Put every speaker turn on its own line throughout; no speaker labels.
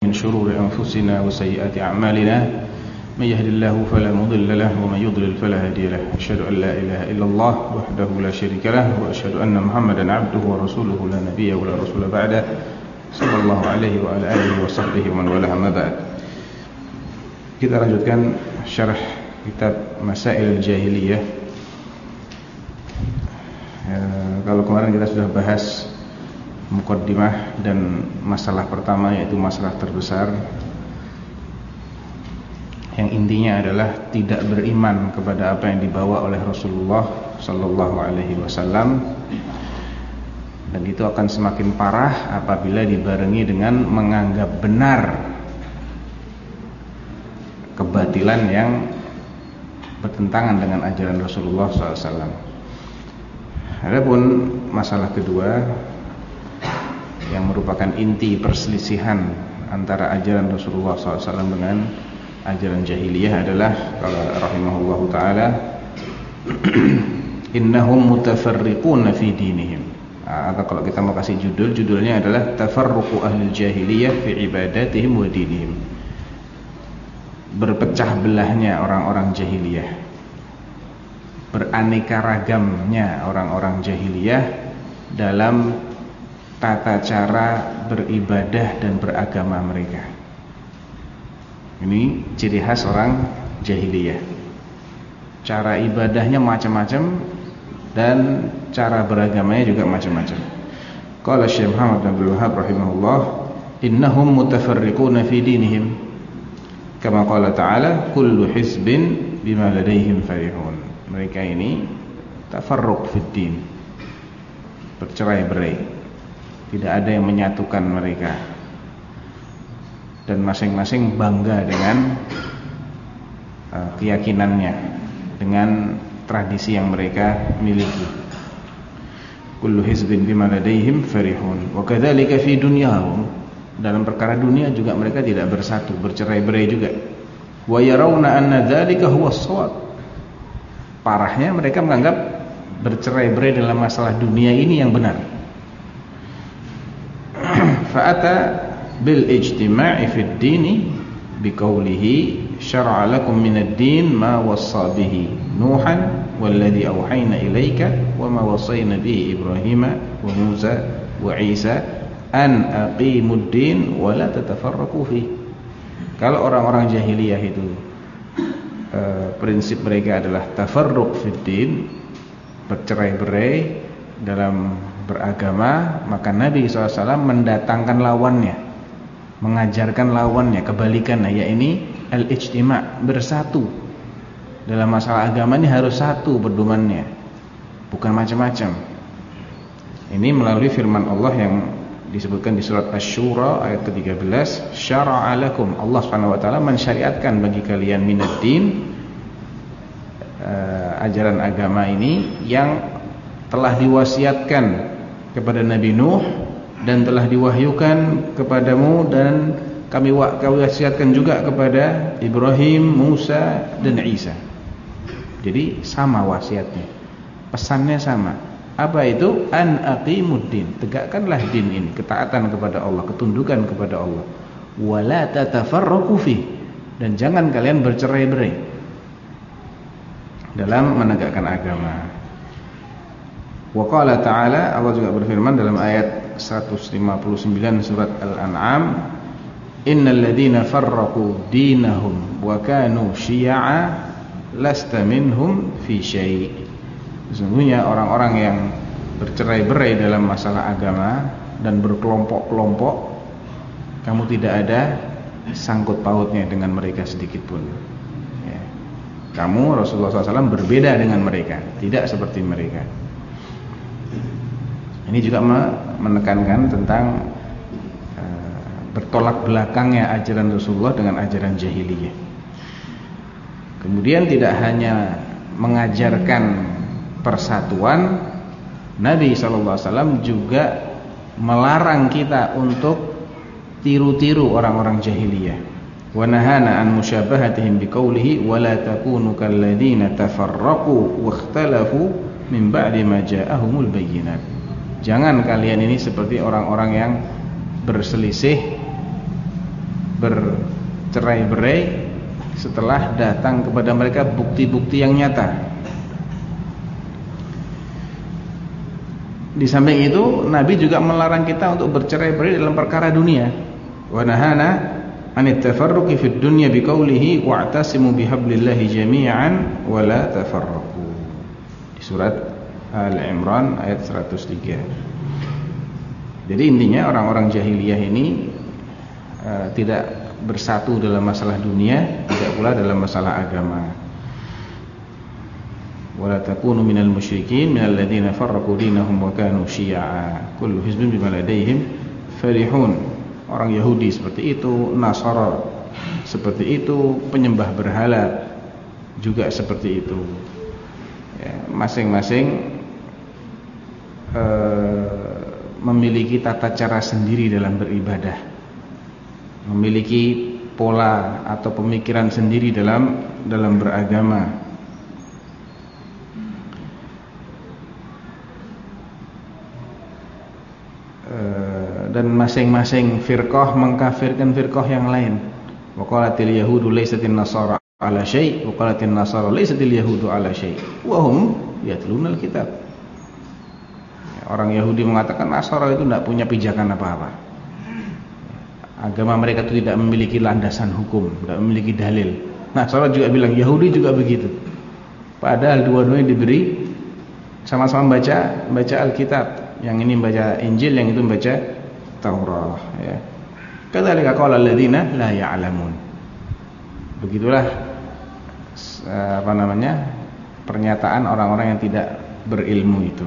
من شرور أنفسنا وسيئات أعمالنا من يهد الله فلا مضل له ومن يضلل فلا هادي له أشهد أن لا إله إلا الله وحده لا شريك له وأشهد أن محمدا عبده ورسوله لا نبي ولا رسول بعده صلى الله عليه وعلى آله وصحبه ومن والاه أما بعد. Kita lanjutkan syarah kitab Masail Jahiliyah. Kalau kemarin kita sudah bahas muqaddimah dan masalah pertama, yaitu masalah terbesar yang intinya adalah tidak beriman kepada apa yang dibawa oleh Rasulullah sallallahu alaihi wasallam, dan itu akan semakin parah apabila dibarengi dengan menganggap benar kebatilan yang bertentangan dengan ajaran Rasulullah SAW. Adapun masalah kedua yang merupakan inti perselisihan antara ajaran Rasulullah SAW dengan ajaran jahiliyah adalah, kalau rahimahullahu ta'ala, innahum mutafarriquna fi dinihim. Atau kalau kita mau kasih judulnya adalah tafarruqu ahlil jahiliyah fi ibadatihim wa dinihim. Berpecah belahnya orang-orang jahiliyah, beraneka ragamnya orang-orang jahiliyah dalam tata cara beribadah dan beragama mereka. Ini ciri khas orang jahiliyah. Cara ibadahnya macam-macam dan cara beragamanya juga macam-macam. Qala Syekh Muhammad bin Abdul Wahhab rahimahullah, innahum mutafarriquna fi dinihim kama qala ta'ala kullu hizbin bima ladaihim farihun. Mereka ini tafarruq fid din, bercerai-berai, tidak ada yang menyatukan mereka, dan masing-masing bangga dengan keyakinannya, dengan tradisi yang mereka miliki. Kullu hizbin bima ladaihim farihun. Wa kadzalika fi dunyahum, dalam perkara dunia juga mereka tidak bersatu, bercerai-berai juga. Wa yarawna anna dzalika huwa shawab. Parahnya mereka menganggap bercerai-berai dalam masalah dunia ini yang benar. Fa'ata bil ijtima'i fid dini biqaulihi syar'a lakum minad din ma wassa bihi Nuhan walladhi awhayna ilaika wa ma wassayna bihi Ibrahima wa Musa wa Isa an aqimud din wa la tatafarraqu fi. Kalau orang-orang jahiliyah itu prinsip mereka adalah tafarruq fid din, bercerai-berai dalam beragama, maka Nabi SAW mendatangkan lawannya, mengajarkan lawannya, kebalikannya, yaitu al-ijtima', bersatu. Dalam masalah agama ini harus satu pedomannya, bukan macam-macam. Ini melalui firman Allah yang disebutkan di surat Asy-Syura ayat ke-13, syara'a lakum, Allah Subhanahu wa taala mensyariatkan bagi kalian minad din, ajaran agama ini yang telah diwasiatkan kepada Nabi Nuh dan telah diwahyukan kepadamu, dan kami wasiatkan juga kepada Ibrahim, Musa dan Isa. Jadi sama wasiatnya, pesannya sama. Apa itu? An aqimuddin, tegakkanlah din ini, ketaatan kepada Allah, ketundukan kepada Allah. Wala tatafarraqu fi, dan jangan kalian bercerai-berai dalam menegakkan agama. Wa qala ta'ala, Allah juga berfirman dalam ayat 159 surat Al-An'am, innal ladzina farraqu dinahum wa kanu syi'a lasta minhum fi syai'. Sesungguhnya orang-orang yang bercerai-berai dalam masalah agama dan berkelompok-kelompok, kamu tidak ada sangkut pautnya dengan mereka sedikit pun. Ya. Kamu Rasulullah SAW berbeda dengan mereka, tidak seperti mereka. Ini juga menekankan tentang bertolak belakangnya ajaran Rasulullah dengan ajaran jahiliyah. Kemudian tidak hanya mengajarkan persatuan, Nabi SAW juga melarang kita untuk tiru-tiru orang-orang jahiliyah. Wa nahana an musyabahatihim biqaulihi wa la takunu kalladzina tafarraqu wakhtalafu min ba'di ma ja'ahumul bayyinat. Jangan kalian ini seperti orang-orang yang berselisih bercerai-berai setelah datang kepada mereka bukti-bukti yang nyata. Di samping itu Nabi juga melarang kita untuk bercerai-berai dalam perkara dunia. Wa nahana anit tafarruqi fid dunya biqaulihi wa'tasimu bihablillahi jami'an wa la tafarraqu. Di surat Al-Imran ayat 103. Jadi intinya orang-orang jahiliyah ini tidak bersatu dalam masalah dunia, tidak pula dalam masalah agama. Wala takunu minal musyrikin minal ladzina farraqu dinahum wa kanu syi'a kullu hizbin bima ladaihim farihun. Orang Yahudi seperti itu, Nasara seperti itu, penyembah berhala juga seperti itu. Ya, masing-masing memiliki tata cara sendiri dalam beribadah, memiliki pola atau pemikiran sendiri dalam beragama. Dan masing-masing firqah mengkafirkan firqah yang lain. Wa qalatil yahudu laysatin nasara ala syai' wa qalatin nasara laysatil yahudu ala syai' wa hum yatlunal kitab. Orang Yahudi mengatakan Nasara itu tidak punya pijakan apa-apa. Agama mereka itu tidak memiliki landasan hukum, tidak memiliki dalil. Nasara juga bilang, Yahudi juga begitu. Padahal dua-duanya diberi sama-sama baca Alkitab. Yang ini baca Injil, yang itu baca Taurat, ya. Kadzalika qala alladziina la ya'lamun. Begitulah pernyataan orang-orang yang tidak berilmu itu.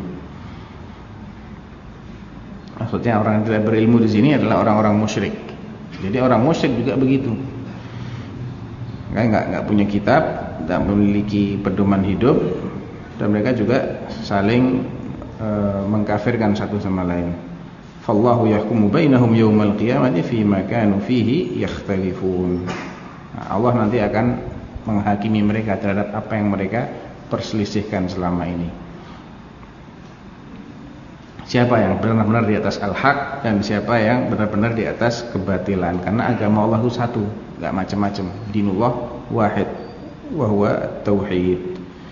Maksudnya orang yang tidak berilmu di sini adalah orang-orang musyrik. Jadi orang musyrik juga begitu. Enggak punya kitab, tidak memiliki pedoman hidup, dan mereka juga saling mengkafirkan satu sama lain. Fallahu yahkumu bainahum yaumal qiyamati fima kanu fihi yakhtalifun. Allah nanti akan menghakimi mereka terhadap apa yang mereka perselisihkan selama ini. Siapa yang benar-benar di atas al-haq dan siapa yang benar-benar di atas kebatilan. Karena agama Allah itu satu, enggak macam-macam. Dinullah wahid wa huwa tauhid.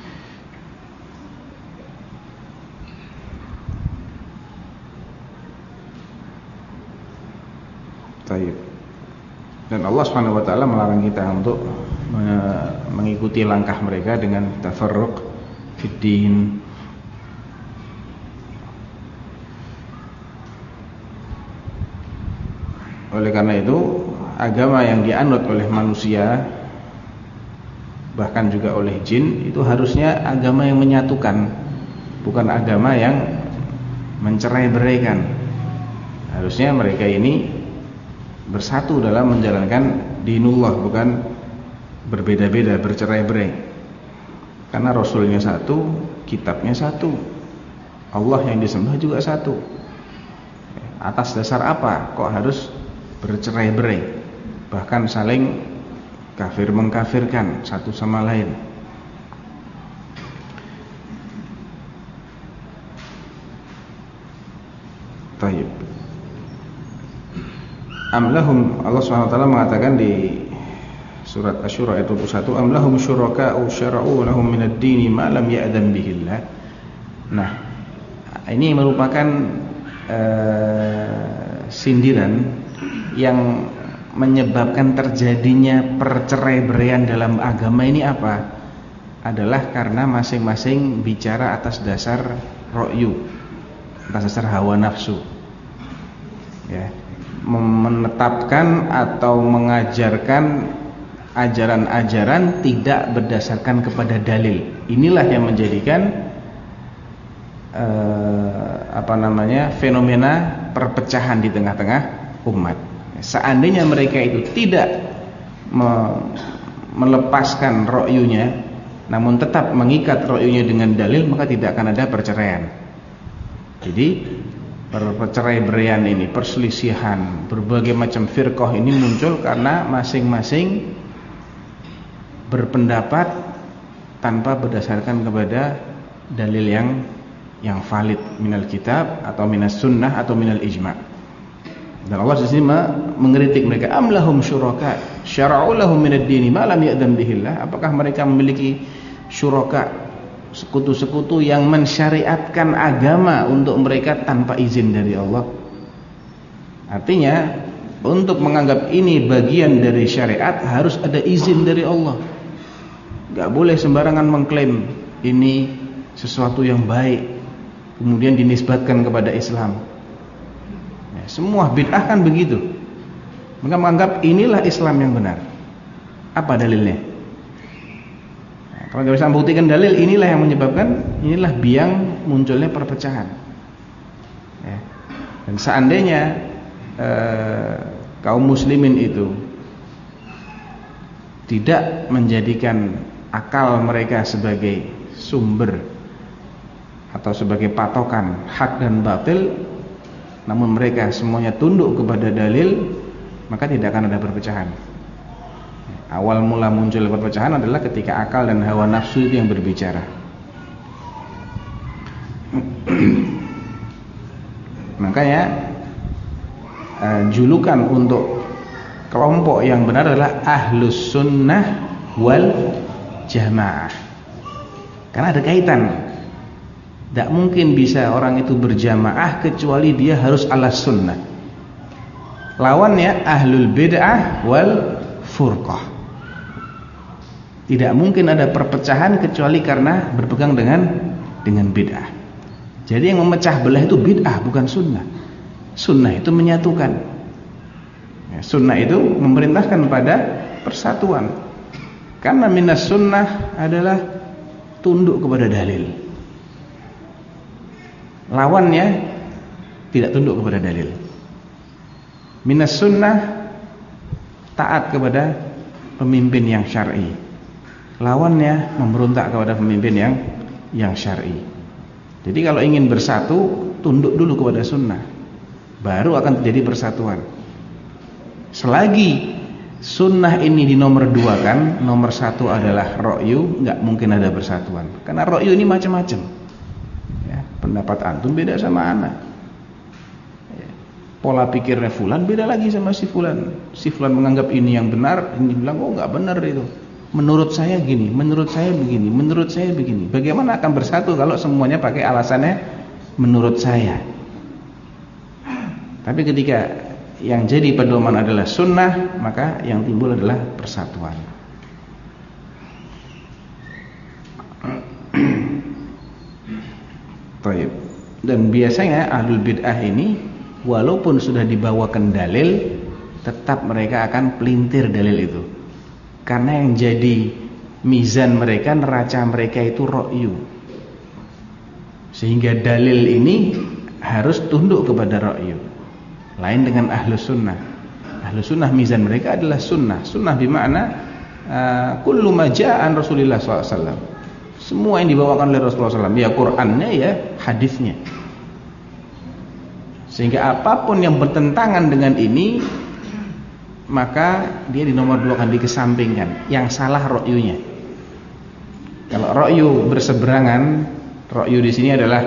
Dan Allah Subhanahu wa taala melarang kita untuk mengikuti langkah mereka dengan tafarruq fid din. Oleh karena itu, agama yang dianut oleh manusia, bahkan juga oleh jin, itu harusnya agama yang menyatukan, bukan agama yang mencerai-beraikan. Harusnya mereka ini bersatu dalam menjalankan dinullah, bukan berbeda-beda, bercerai-berai. Karena Rasulnya satu, kitabnya satu, Allah yang disembah juga satu. Atas dasar apa kok harus bercerai-berai, bahkan saling kafir mengkafirkan satu sama lain? Taib. Amlahum, Allah SWT mengatakan di surat Asy-Syura ayat 21, amlahum syuraka'u syara'u lahum minad dini ma lam ya'dzan bihillah. Nah, ini merupakan sindiran yang menyebabkan terjadinya perceraiberaian dalam agama ini apa? Adalah karena masing-masing bicara atas dasar ra'yu, atas dasar hawa nafsu. Ya. Menetapkan atau mengajarkan ajaran-ajaran tidak berdasarkan kepada dalil. Inilah yang menjadikan fenomena perpecahan di tengah-tengah umat. Seandainya mereka itu tidak melepaskan ra'yunya, namun tetap mengikat ra'yunya dengan dalil, maka tidak akan ada perceraian. Jadi perceraian ini, perselisihan, berbagai macam firqah ini muncul karena masing-masing berpendapat tanpa berdasarkan kepada dalil yang valid minal kitab atau minas sunnah atau minal ijma'. Dan Allah di sini mengkritik mereka, am lahum syuraka syara'u lahum minad dini ma lam ya'dzan bihillah. Apakah mereka memiliki syuraka, sekutu-sekutu yang mensyariatkan agama untuk mereka tanpa izin dari Allah? Artinya untuk menganggap ini bagian dari syariat harus ada izin dari Allah. Gak boleh sembarangan mengklaim ini sesuatu yang baik kemudian dinisbatkan kepada Islam. Ya, semua bid'ah kan begitu. Mereka menganggap inilah Islam yang benar. Apa dalilnya? Nah, kalau nggak bisa membuktikan dalil, inilah yang menyebabkan, inilah biang munculnya perpecahan. Ya. Dan seandainya kaum muslimin itu tidak menjadikan akal mereka sebagai sumber atau sebagai patokan hak dan batil, namun mereka semuanya tunduk kepada dalil, maka tidak akan ada perpecahan. Awal mula muncul perpecahan adalah ketika akal dan hawa nafsu itu yang berbicara. Makanya julukan untuk kelompok yang benar adalah Ahlus Sunnah wal Jamaah. Karena ada kaitan. Tidak mungkin bisa orang itu berjamaah kecuali dia harus ala sunnah. Lawannya Ahlul Bid'ah wal Furqah. Tidak mungkin ada perpecahan kecuali karena berpegang dengan bid'ah. Jadi yang memecah belah itu bid'ah, bukan sunnah. Sunnah itu menyatukan. Ya, sunnah itu memerintahkan pada persatuan. Karena minas sunnah adalah tunduk kepada dalil. Lawannya tidak tunduk kepada dalil. Minas sunnah taat kepada pemimpin yang syar'i. Lawannya memberontak kepada pemimpin yang syar'i. Jadi kalau ingin bersatu, tunduk dulu kepada sunnah, baru akan terjadi persatuan. Selagi sunnah ini dinomorduakan, nomor satu adalah ra'yu, nggak mungkin ada persatuan. Karena ra'yu ini macam-macam. Ya, pendapat antum beda sama ana. Ya, pola pikirnya fulan beda lagi sama si fulan. Si fulan menganggap ini yang benar, ini bilang oh nggak benar itu. Menurut saya gini, menurut saya begini, menurut saya begini. Bagaimana akan bersatu kalau semuanya pakai alasannya menurut saya? Tapi ketika yang jadi pedoman adalah sunnah, maka yang timbul adalah persatuan. Baik. Dan biasanya ahlul bid'ah ini walaupun sudah dibawakan dalil, tetap mereka akan pelintir dalil itu. Karena yang jadi mizan mereka, neraca mereka itu ra'yu. Sehingga dalil ini harus tunduk kepada ra'yu. Lain dengan ahlus sunnah. Ahlus sunnah mizan mereka adalah sunnah. Sunnah bermakna kullu ma ja'an Rasulullah SAW. Semua yang dibawakan oleh Rasulullah SAW, ya Qur'annya ya hadisnya. Sehingga apapun yang bertentangan dengan ini, maka dia dinomorduakan, dikesampingkan. Yang salah ra'yunya. Kalau ra'yu berseberangan, ra'yu di sini adalah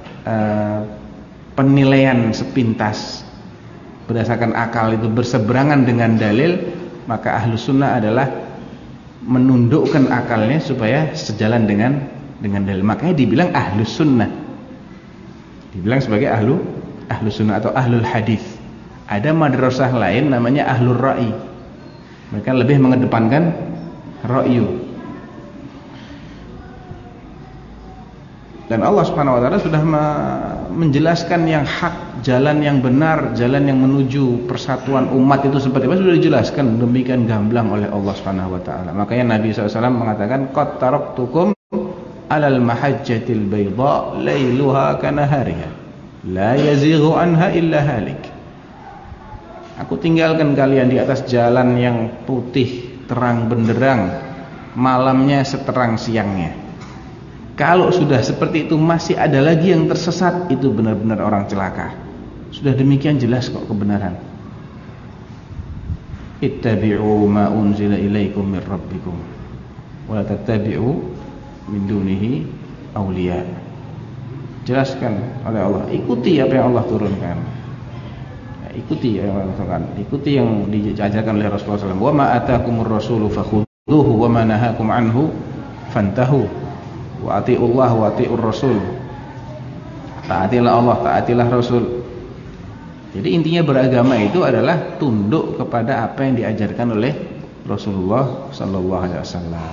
penilaian sepintas berdasarkan akal itu berseberangan dengan dalil, maka ahlus sunnah adalah menundukkan akalnya supaya sejalan dengan dalil. Makanya dibilang ahlus sunnah, dibilang sebagai ahlus sunnah atau ahlul hadis. Ada madrasah lain namanya ahlur ra'i. Mereka lebih mengedepankan ra'yu. Dan Allah Subhanahu wa taala sudah menjelaskan yang hak, jalan yang benar, jalan yang menuju persatuan umat itu seperti apa sudah dijelaskan demikian gamblang oleh Allah Subhanahu wa taala. Makanya Nabi SAW mengatakan qad taraktukum 'alal mahajjatil bayda lailuha kanahariha la yazighu anha illa halik. Aku tinggalkan kalian di atas jalan yang putih terang benderang, malamnya seterang siangnya. Kalau sudah seperti itu masih ada lagi yang tersesat, itu benar-benar orang celaka. Sudah demikian jelas kok kebenaran. Ittabi'u ma unzila ilaikum min rabbikum wa la tattabi'u min dunihi awliya. Jelaskan oleh Allah, ikuti apa yang Allah turunkan. ikuti ikuti yang diajarkan oleh Rasulullah SAW. Wa ma atakumur rasulu fakhudhuhu wa ma nahakum anhu fantahu. Wa atiullah wa atiur rasul. Taatilah Allah, taatilah Rasul. Jadi intinya beragama itu adalah tunduk kepada apa yang diajarkan oleh Rasulullah sallallahu alaihi wasallam.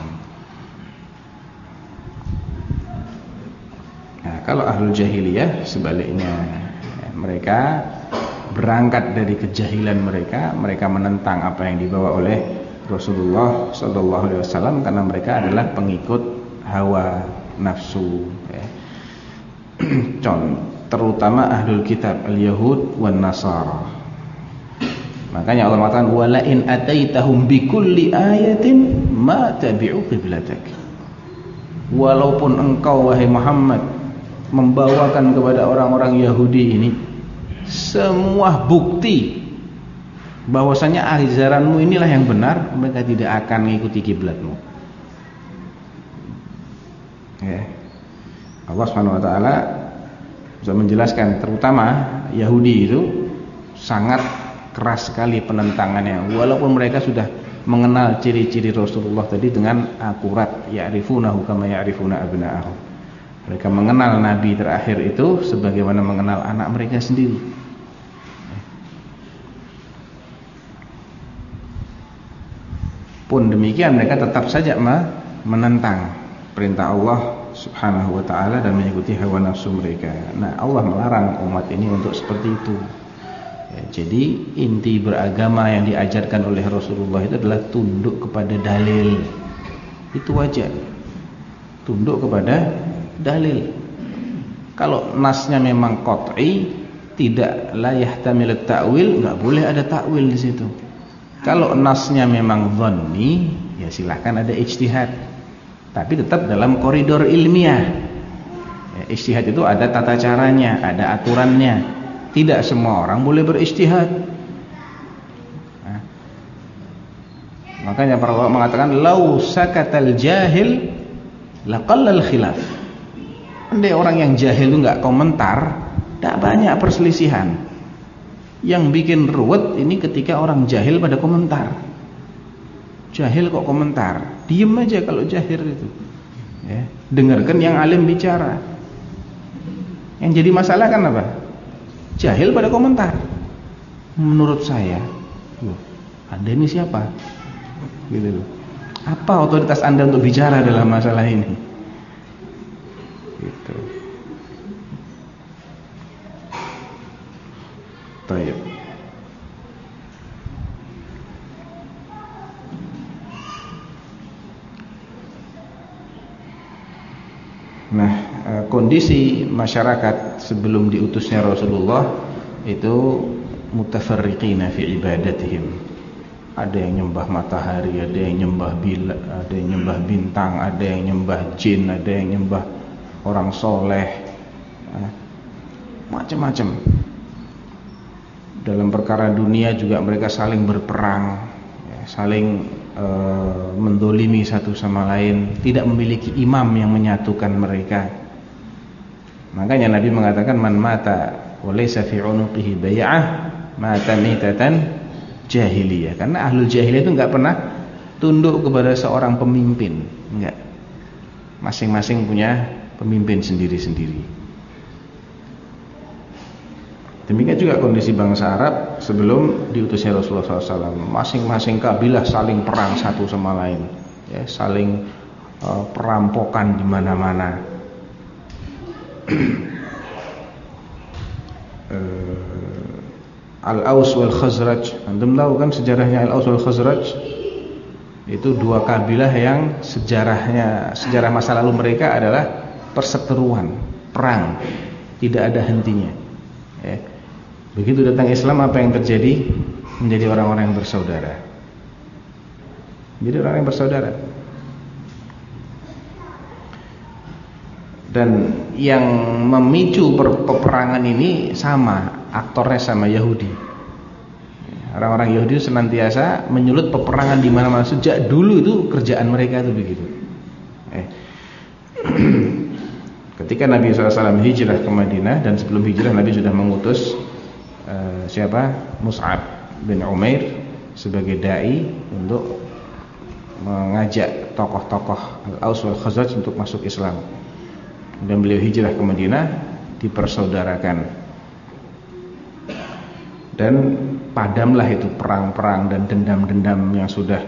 Nah, kalau ahlul jahiliyah sebaliknya, mereka berangkat dari kejahilan mereka, mereka menentang apa yang dibawa oleh Rasulullah sallallahu alaihi wasallam karena mereka adalah pengikut hawa nafsu, ya. Terutama ahlul kitab al-yahud wan nasara. Makanya Allah mengatakan wala in ataitahum bikulli ayatin ma tabi'u qiblatak. Walaupun engkau wahai Muhammad membawakan kepada orang-orang Yahudi ini semua bukti bahwasanya ajaranmu inilah yang benar, mereka tidak akan mengikuti kiblatmu. Ya. Allah Subhanahu wa taala sudah menjelaskan, terutama Yahudi itu sangat keras sekali penentangannya, walaupun mereka sudah mengenal ciri-ciri Rasulullah tadi dengan akurat, ya'rifunahu kama ya'rifuna abna'ahum. Mereka mengenal Nabi terakhir itu sebagaimana mengenal anak mereka sendiri. Pun demikian mereka tetap saja menentang perintah Allah Subhanahu wa ta'ala dan mengikuti hawa nafsu mereka. Nah, Allah melarang umat ini untuk seperti itu. Ya, jadi inti beragama yang diajarkan oleh Rasulullah itu adalah tunduk kepada dalil. Itu wajar. Tunduk kepada dalil. Kalau nasnya memang qat'i, tidak la yahtamil ta'wil, enggak boleh ada ta'wil di situ. Kalau nasnya memang dhanni, ya silakan ada ijtihad. Tapi tetap dalam koridor ilmiah. Ya, ijtihad itu ada tata caranya, ada aturannya. Tidak semua orang boleh berijtihad. Nah, makanya para ulama mengatakan lau sakatal jahil laqallal khilaf. Andai orang yang jahil itu enggak komentar, tidak banyak perselisihan. Yang bikin ruwet ini ketika orang jahil pada komentar. Jahil kok komentar, diem aja kalau jahil itu, ya. Dengarkan yang alim bicara. Yang jadi masalah kan apa? Jahil pada komentar. Menurut saya, Anda ini siapa? Gitu loh. Apa otoritas Anda untuk bicara dalam masalah ini? Gitu. Baik. Nah, kondisi masyarakat sebelum diutusnya Rasulullah itu mutafarriqina fi ibadatihim. Ada yang nyembah matahari, ada yang nyembah ada yang nyembah bintang, ada yang nyembah jin, ada yang nyembah orang soleh, macam-macam. Dalam perkara dunia juga mereka saling berperang, saling mendolimi satu sama lain, tidak memiliki imam yang menyatukan mereka. Makanya Nabi mengatakan man mata wa laysa fi unuqihi bai'ah mata mitatan jahiliyah. Karena ahlul jahiliyah itu enggak pernah tunduk kepada seorang pemimpin, enggak. Masing-masing punya pemimpin sendiri-sendiri. Demikian juga kondisi bangsa Arab sebelum diutusnya Rasulullah SAW. Masing-masing kabilah saling perang satu sama lain, ya, saling perampokan di mana-mana. Al-Aus wal Khazraj, antum tahu kan sejarahnya Al-Aus wal Khazraj? Itu dua kabilah yang sejarah masa lalu mereka adalah perseteruan, perang, tidak ada hentinya. Ya. Begitu datang Islam, apa yang terjadi? Menjadi orang-orang yang bersaudara. Jadi orang yang bersaudara. Dan yang memicu peperangan ini sama, aktornya sama Yahudi. Orang-orang Yahudi senantiasa menyulut peperangan di mana-mana. Sejak dulu itu kerjaan mereka itu begitu. Ketika Nabi SAW hijrah ke Madinah, dan sebelum hijrah Nabi sudah mengutus siapa? Mus'ab bin Umair sebagai dai untuk mengajak tokoh-tokoh Al-Aus wal Khazraj untuk masuk Islam. Dan beliau hijrah ke Madinah, dipersaudarakan. Dan padamlah itu perang-perang dan dendam-dendam yang sudah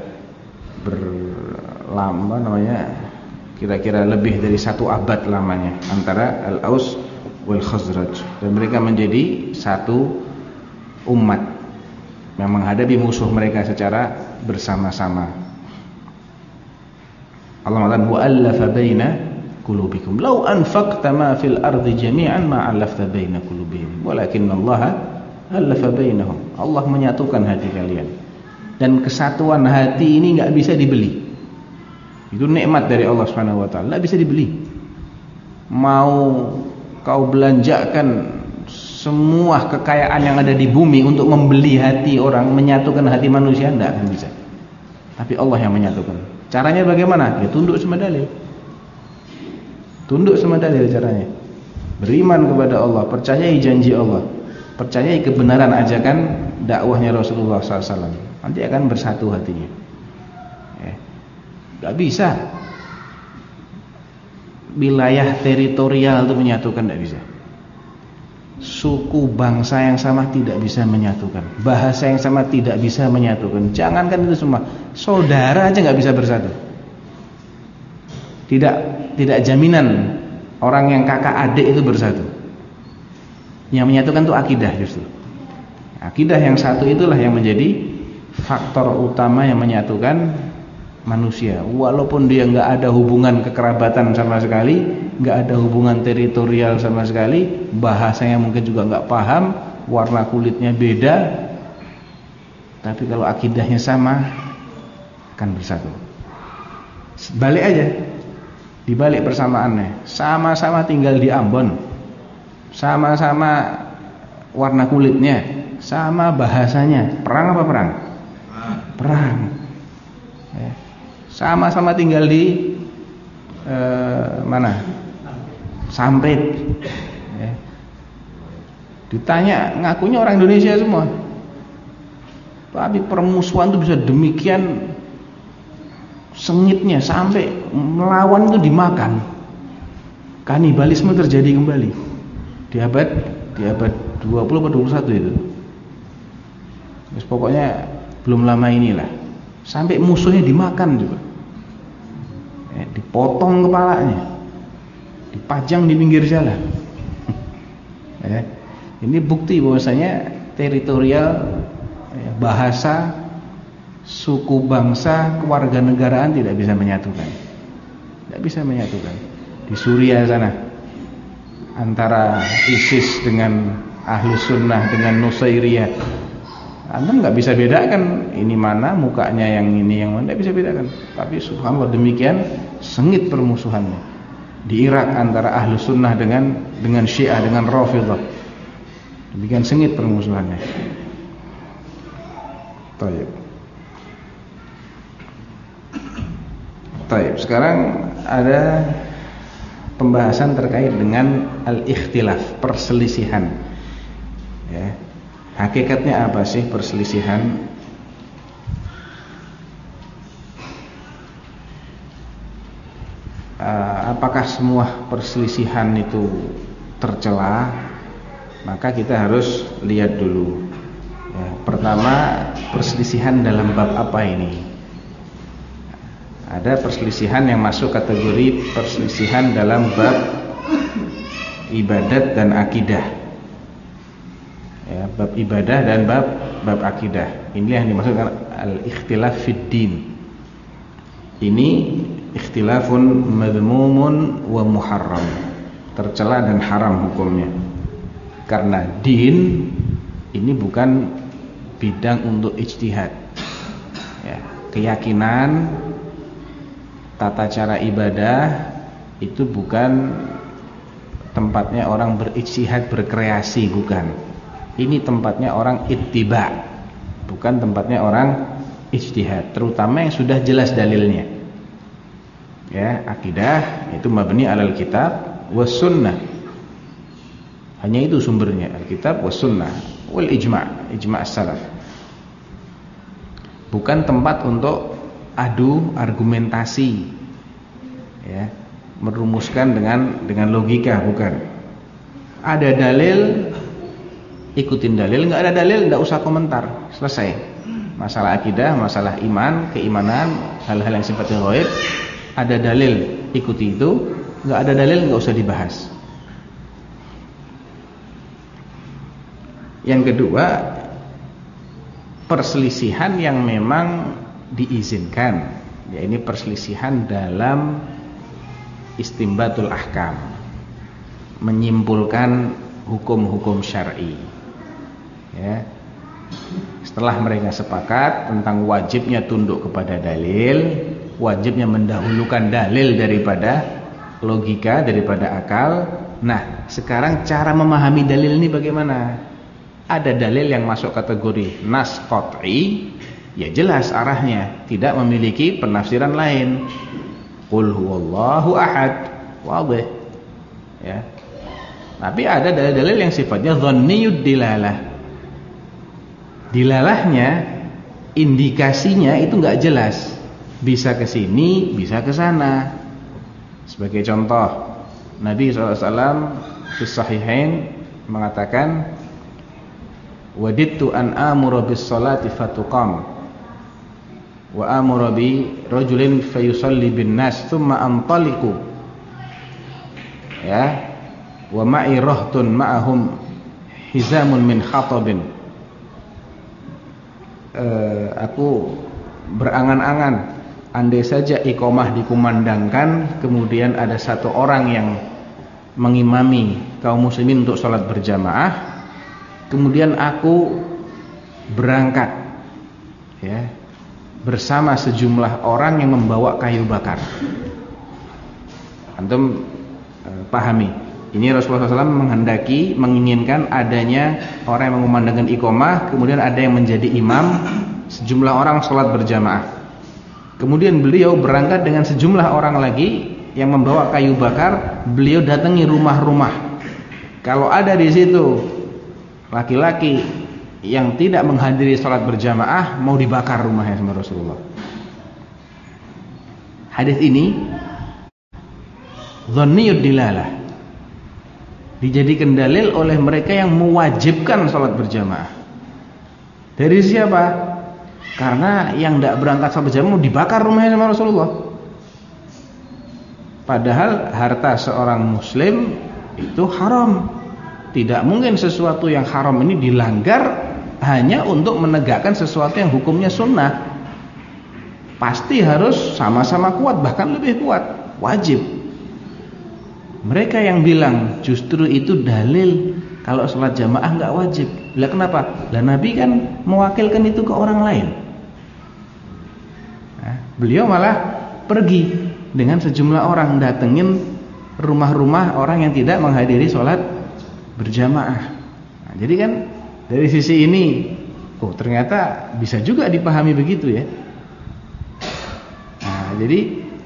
berlama namanya, kira-kira lebih dari 1 abad lamanya antara Al-Aus wal Khazraj, dan mereka menjadi satu umat yang menghadapi musuh mereka secara bersama-sama. Allah mengatakan wa'allafa baina qulubikum law anfaqta ma fil ardi jami'an ma 'allafta baina qulubihim walakinnallaha allafa bainahum. Allah menyatukan hati kalian, dan kesatuan hati ini enggak bisa dibeli. Itu nikmat dari Allah Subhanahu wa taala, enggak bisa dibeli. Mau kau belanjakan semua kekayaan yang ada di bumi untuk membeli hati orang, menyatukan hati manusia, enggak akan bisa. Tapi Allah yang menyatukan. Caranya bagaimana? Ya tunduk sama dalil. Tunduk sama dalil caranya. Beriman kepada Allah, percayai janji Allah, percayai kebenaran ajakan dakwahnya Rasulullah SAW. Nanti akan bersatu hatinya. Gak bisa wilayah teritorial itu menyatukan, gak bisa. Suku bangsa yang sama tidak bisa menyatukan, bahasa yang sama tidak bisa menyatukan. Jangankan itu semua, saudara aja gak bisa bersatu. Tidak jaminan orang yang kakak adik itu bersatu. Yang menyatukan itu akidah justru. Akidah yang satu itulah yang menjadi faktor utama yang menyatukan manusia. Walaupun dia nggak ada hubungan kekerabatan sama sekali, nggak ada hubungan teritorial sama sekali, bahasanya mungkin juga nggak paham, warna kulitnya beda, tapi kalau akidahnya sama akan bersatu. Balik aja, dibalik persamaannya, sama-sama tinggal di Ambon, sama-sama warna kulitnya, sama bahasanya. Perang apa perang? Perang. Sama-sama tinggal di mana? Samprit. Ditanya, ngakunya orang Indonesia semua, tapi permusuhan itu bisa demikian sengitnya sampai melawan itu dimakan. Kanibalisme terjadi kembali di abad 20 atau 21 itu. Terus pokoknya belum lama inilah sampai musuhnya dimakan juga. Dipotong kepalanya, dipajang di pinggir jalan. Ini bukti bahwasanya teritorial, bahasa, suku bangsa, kewarganegaraan tidak bisa menyatukan. Tidak bisa menyatukan. Di Suriah sana antara ISIS dengan Ahlus Sunnah dengan Nusairiyah, Anda nggak bisa bedakan ini mana mukanya, yang ini yang mana, nggak bisa bedakan. Tapi subhanallah demikian sengit permusuhannya. Di Irak antara Ahlus Sunnah dengan Syiah, dengan Rafidhah, demikian sengit permusuhannya. Taib. Sekarang ada pembahasan terkait dengan al-ikhtilaf, perselisihan. Ya. Hakikatnya apa sih perselisihan? Apakah semua perselisihan itu tercela? Maka kita harus lihat dulu. Ya, pertama, perselisihan dalam bab apa ini? Ada perselisihan yang masuk kategori perselisihan dalam bab ibadat dan akidah. Ya, bab ibadah dan bab akidah. Ini yang dimaksudkan al-ikhtilaf fid din. Ini ikhtilafun madhmumun wa muharram, tercela dan haram hukumnya. Karena din ini bukan bidang untuk ijtihad. Ya, keyakinan, tata cara ibadah itu bukan tempatnya orang berijtihad, berkreasi, bukan. Ini tempatnya orang ittiba, bukan tempatnya orang ijtihad, terutama yang sudah jelas dalilnya. Ya, akidah itu mabni alal kitab was sunnah. Hanya itu sumbernya, alkitab was sunnah. wal ijma' salaf. Bukan tempat untuk adu argumentasi, ya, merumuskan dengan logika, bukan. Ada dalil, ikutin dalil, nggak ada dalil nggak usah komentar, selesai. Masalah akidah, masalah iman, keimanan, hal-hal yang sifatnya ghaib, ada dalil, ikuti itu, nggak ada dalil nggak usah dibahas. Yang kedua, perselisihan yang memang diizinkan, ya, ini perselisihan dalam istimbatul ahkam, menyimpulkan hukum-hukum syar'i, ya. Setelah mereka sepakat tentang wajibnya tunduk kepada dalil, wajibnya mendahulukan dalil daripada logika, daripada akal. Nah, sekarang cara memahami dalil ini bagaimana? Ada dalil yang masuk kategori nas qat'i, ya jelas arahnya, tidak memiliki penafsiran lain. Qul huwallahu ahad, wadih, ya. Tapi ada dalil-dalil yang sifatnya dhanniyud dilalah. Dilalahnya, indikasinya itu enggak jelas. Bisa ke sini, bisa ke sana. Sebagai contoh, Nabi SAW di Sahihain mengatakan, wadidtu an amura bis salati fatuqam wa amura bi rajulin fayusalli bin nas thumma antaliqu, ya, wa ma'i rahtun ma'ahum hizamun min khatabin. Aku berangan-angan andai saja iqamah dikumandangkan, kemudian ada satu orang yang mengimami kaum muslimin untuk sholat berjamaah, kemudian aku berangkat, ya, bersama sejumlah orang yang membawa kayu bakar. Antum pahami, ini Rasulullah SAW menghendaki, menginginkan adanya orang yang mengumandangkan iqamah, kemudian ada yang menjadi imam, sejumlah orang sholat berjamaah. Kemudian beliau berangkat dengan sejumlah orang lagi yang membawa kayu bakar. Beliau datangi rumah-rumah. Kalau ada di situ laki-laki yang tidak menghadiri sholat berjamaah, mau dibakar rumahnya sama Rasulullah. Hadis ini dhanniyud dilalah, dijadikan dalil oleh mereka yang mewajibkan sholat berjamaah. Dari siapa? Karena yang tidak berangkat sholat berjamaah mau dibakar rumahnya sama Rasulullah. Padahal harta seorang muslim itu haram. Tidak mungkin sesuatu yang haram ini dilanggar hanya untuk menegakkan sesuatu yang hukumnya sunnah. Pasti harus sama-sama kuat, bahkan lebih kuat, wajib. Mereka yang bilang justru itu dalil kalau sholat jamaah nggak wajib. Lah kenapa? Lah Nabi kan mewakilkan itu ke orang lain. Nah, beliau malah pergi dengan sejumlah orang, datengin rumah-rumah orang yang tidak menghadiri sholat berjamaah. Nah, jadi kan dari sisi ini, oh ternyata bisa juga dipahami begitu, ya. Nah, jadi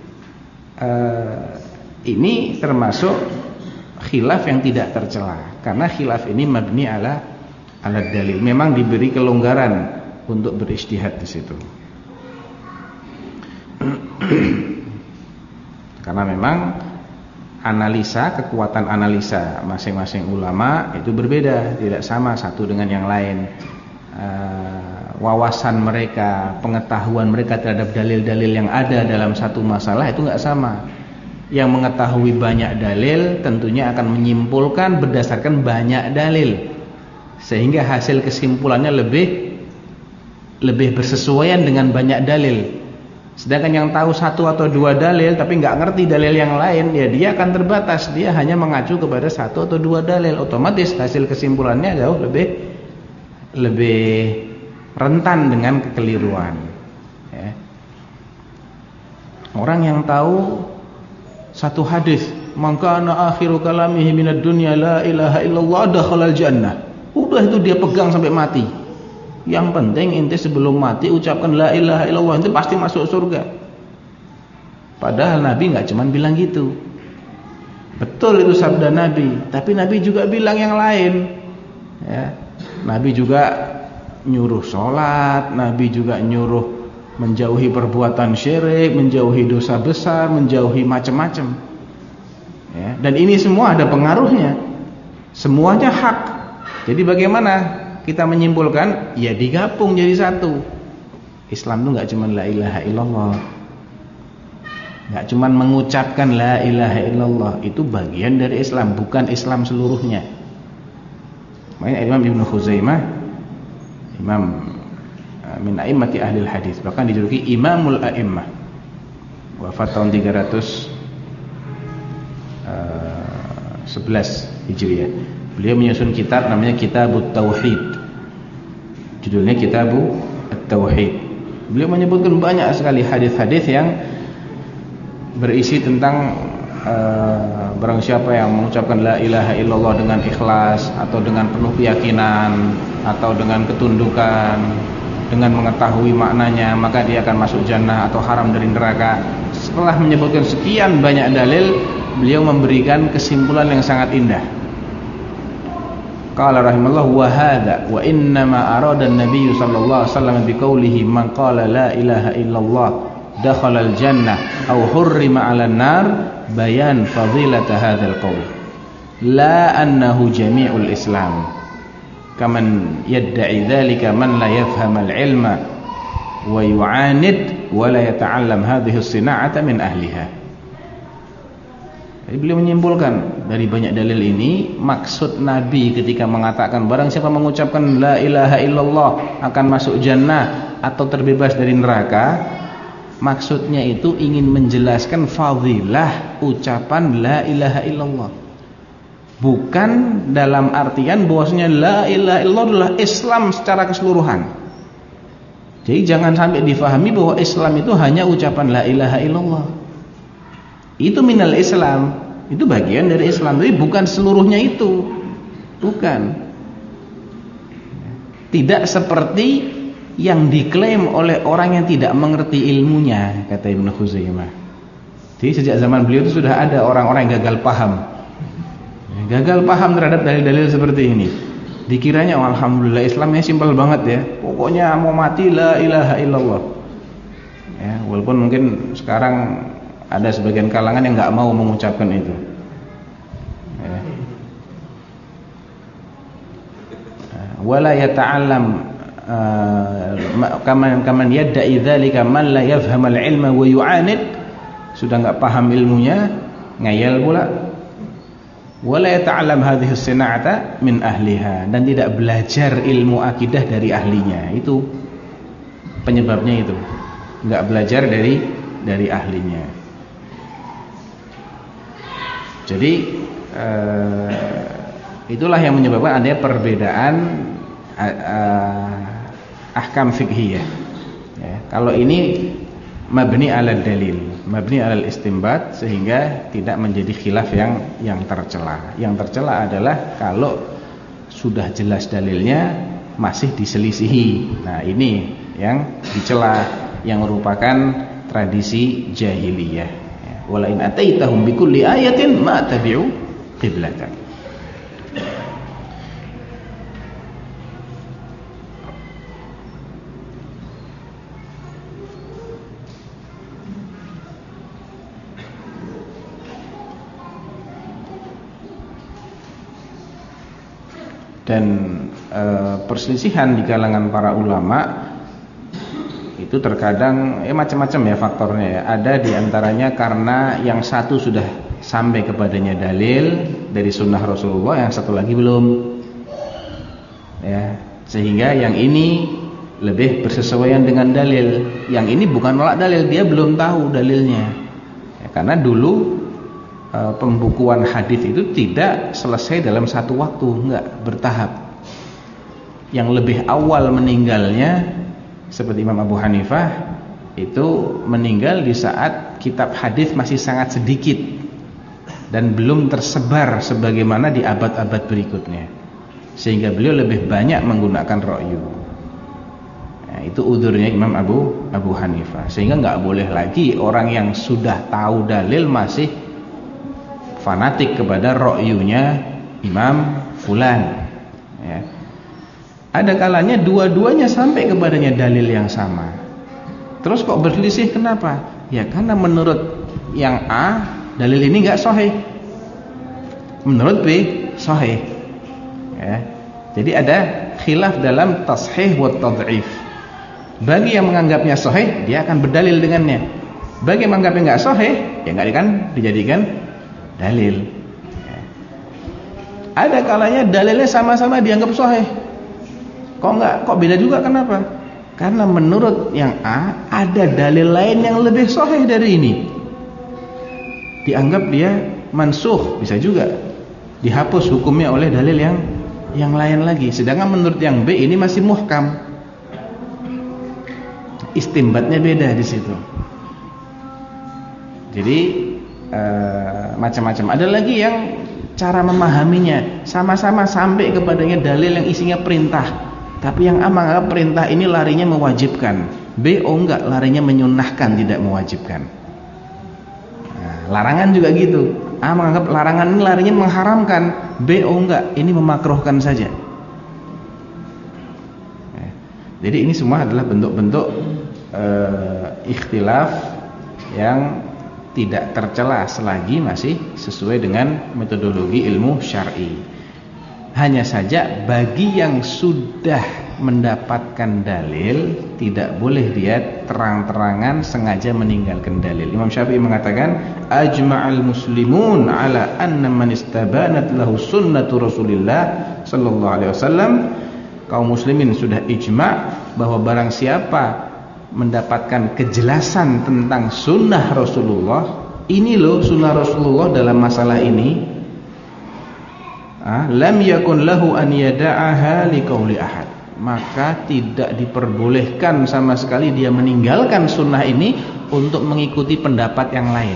ini termasuk khilaf yang tidak tercela, karena khilaf ini mabni ala dalil. Memang diberi kelonggaran untuk berijtihad di situ. Karena memang analisa, kekuatan analisa masing-masing ulama itu berbeda, tidak sama satu dengan yang lain. Wawasan mereka, pengetahuan mereka terhadap dalil-dalil yang ada dalam satu masalah itu enggak sama. Yang mengetahui banyak dalil tentunya akan menyimpulkan berdasarkan banyak dalil, sehingga hasil kesimpulannya lebih bersesuaian dengan banyak dalil. Sedangkan yang tahu satu atau dua dalil tapi nggak ngerti dalil yang lain, ya dia akan terbatas, dia hanya mengacu kepada satu atau dua dalil, otomatis hasil kesimpulannya jauh lebih rentan dengan kekeliruan, ya. Orang yang tahu satu hadis, maka ana akhiru kalamihi minad dunya la ilaha illallah dakhalal jannah, udah itu dia pegang sampai mati. Yang penting inti sebelum mati ucapkan la ilaha illallah, itu pasti masuk surga. Padahal Nabi nggak cuma bilang gitu. Betul itu sabda Nabi, tapi Nabi juga bilang yang lain, ya. Nabi juga nyuruh sholat, Nabi juga nyuruh menjauhi perbuatan syirik, menjauhi dosa besar, menjauhi macam-macam. Ya, dan ini semua ada pengaruhnya. Semuanya hak. Jadi bagaimana kita menyimpulkan? Ya digabung jadi satu. Islam itu nggak cuma la ilaha illallah, nggak cuma mengucapkan la ilaha illallah, itu bagian dari Islam, bukan Islam seluruhnya. Makanya Imam Ibnu Khuzaimah, imam min a'immati ahlil hadis, bahkan dijuluki Imamul A'immah, wafat tahun 311 Hijriah. Beliau menyusun kitab namanya Kitabut Tauhid, judulnya Kitabut Tauhid. Beliau menyebutkan banyak sekali hadis-hadis yang berisi tentang barang siapa yang mengucapkan la ilaha illallah dengan ikhlas, atau dengan penuh keyakinan, atau dengan ketundukan, dengan mengetahui maknanya, maka dia akan masuk jannah atau haram dari neraka. Setelah menyebutkan sekian banyak dalil, beliau memberikan kesimpulan yang sangat indah. Qala rahimallahu wa hadza wa inna ma arada an-nabiy sallallahu alaihi wasallam biqaulihi man qala la ilaha illallah dakhala al-jannah aw hurrima 'alan nar bayan fadilata hadzal qaul la annahu jami'ul islam kaman yad'i dzalika man la yafham al-ilma wa yu'anid wa la yata'allam hadhihi as-sina'ata min ahliha. Jadi beliau menyimpulkan dari banyak dalil ini, maksud Nabi ketika mengatakan barang siapa mengucapkan la ilaha illallah akan masuk jannah atau terbebas dari neraka, maksudnya itu ingin menjelaskan fadilah ucapan la ilaha illallah. Bukan dalam artian bahwasanya la ilaha illallah adalah Islam secara keseluruhan. Jadi jangan sampai difahami bahwa Islam itu hanya ucapan la ilaha illallah. Itu minal Islam, itu bagian dari Islam, tapi bukan seluruhnya itu. Bukan. Tidak seperti yang diklaim oleh orang yang tidak mengerti ilmunya, kata Ibnu Khuzaimah. Jadi sejak zaman beliau itu sudah ada orang-orang yang gagal paham. Gagal paham terhadap dalil-dalil seperti ini. Dikiranya oh, alhamdulillah Islamnya simpel banget ya. Pokoknya mau mati la ilaha illallah. Ya, walaupun mungkin sekarang ada sebagian kalangan yang nggak mau mengucapkan itu. Ya. Wala yata'allam kaman yad'i dzalika man la yafham al-ilma wa yu'anid, sudah nggak paham ilmunya, ngayal pula. Wala yata'allam hadhihi as-sina'ata min ahliha, dan tidak belajar ilmu akidah dari ahlinya. Itu penyebabnya, itu nggak belajar dari ahlinya. Jadi itulah yang menyebabkan adanya perbedaan ahkam fiqhiyah. Ya, kalau ini mabni ala dalil, mabni ala istinbat, sehingga tidak menjadi khilaf yang tercela. Yang tercela adalah kalau sudah jelas dalilnya masih diselisihi. Nah, ini yang dicela, yang merupakan tradisi jahiliyah. Wala in ataitahum bikulli ayatin ma tabi'u qiblatak. Dan perselisihan di kalangan para ulama itu terkadang macam-macam ya faktornya ya. Ada diantaranya karena yang satu sudah sampai kepadanya dalil dari sunnah Rasulullah, yang satu lagi belum ya, sehingga yang ini lebih bersesuaian dengan dalil, yang ini bukan nolak dalil, dia belum tahu dalilnya ya, karena dulu pembukuan hadis itu tidak selesai dalam satu waktu, enggak, bertahap. Yang lebih awal meninggalnya seperti Imam Abu Hanifah itu meninggal di saat kitab hadis masih sangat sedikit dan belum tersebar sebagaimana di abad-abad berikutnya, sehingga beliau lebih banyak menggunakan ra'yu. Nah, itu udhurnya Imam Abu Hanifah, sehingga nggak boleh lagi orang yang sudah tahu dalil masih fanatik kepada ra'yunya Imam Fulan ya. Ada kalanya dua-duanya sampai kepadanya dalil yang sama. Terus kok berselisih, kenapa? Ya karena menurut yang A, dalil ini enggak sahih. Menurut B, sahih. Ya. Jadi ada khilaf dalam tashih wa tad'if. Bagi yang menganggapnya sahih, dia akan berdalil dengannya. Bagi yang menganggapnya enggak sahih, ya enggak akan dijadikan dalil. Ya. Ada kalanya dalilnya sama-sama dianggap sahih. Kok beda juga, kenapa? Karena menurut yang A ada dalil lain yang lebih sahih dari ini. Dianggap dia mansukh, bisa juga dihapus hukumnya oleh dalil yang lain lagi. Sedangkan menurut yang B ini masih muhkam. Istimbatnya beda di situ. Jadi macam-macam. Ada lagi yang cara memahaminya sama-sama sampai kepadanya dalil yang isinya perintah. Tapi yang A menganggap perintah ini larinya mewajibkan. B, enggak, larinya menyunahkan, tidak mewajibkan. Nah, larangan juga gitu. A menganggap larangan ini larinya mengharamkan. B, enggak, ini memakruhkan saja. Jadi ini semua adalah bentuk-bentuk ikhtilaf yang tidak tercela selagi masih sesuai dengan metodologi ilmu syar'i. Hanya saja bagi yang sudah mendapatkan dalil, tidak boleh dia terang-terangan sengaja meninggalkan dalil. Imam Syafi'i mengatakan, ajma'al muslimun ala anna man istabanat lahu sunnatu Rasulillah sallallahu alaihi wasallam. Kaum muslimin sudah ijma' bahwa barang siapa mendapatkan kejelasan tentang sunnah Rasulullah, ini loh sunnah Rasulullah dalam masalah ini, lam yakun lahu an yada'aha liqauli ahad, maka tidak diperbolehkan sama sekali dia meninggalkan sunnah ini untuk mengikuti pendapat yang lain.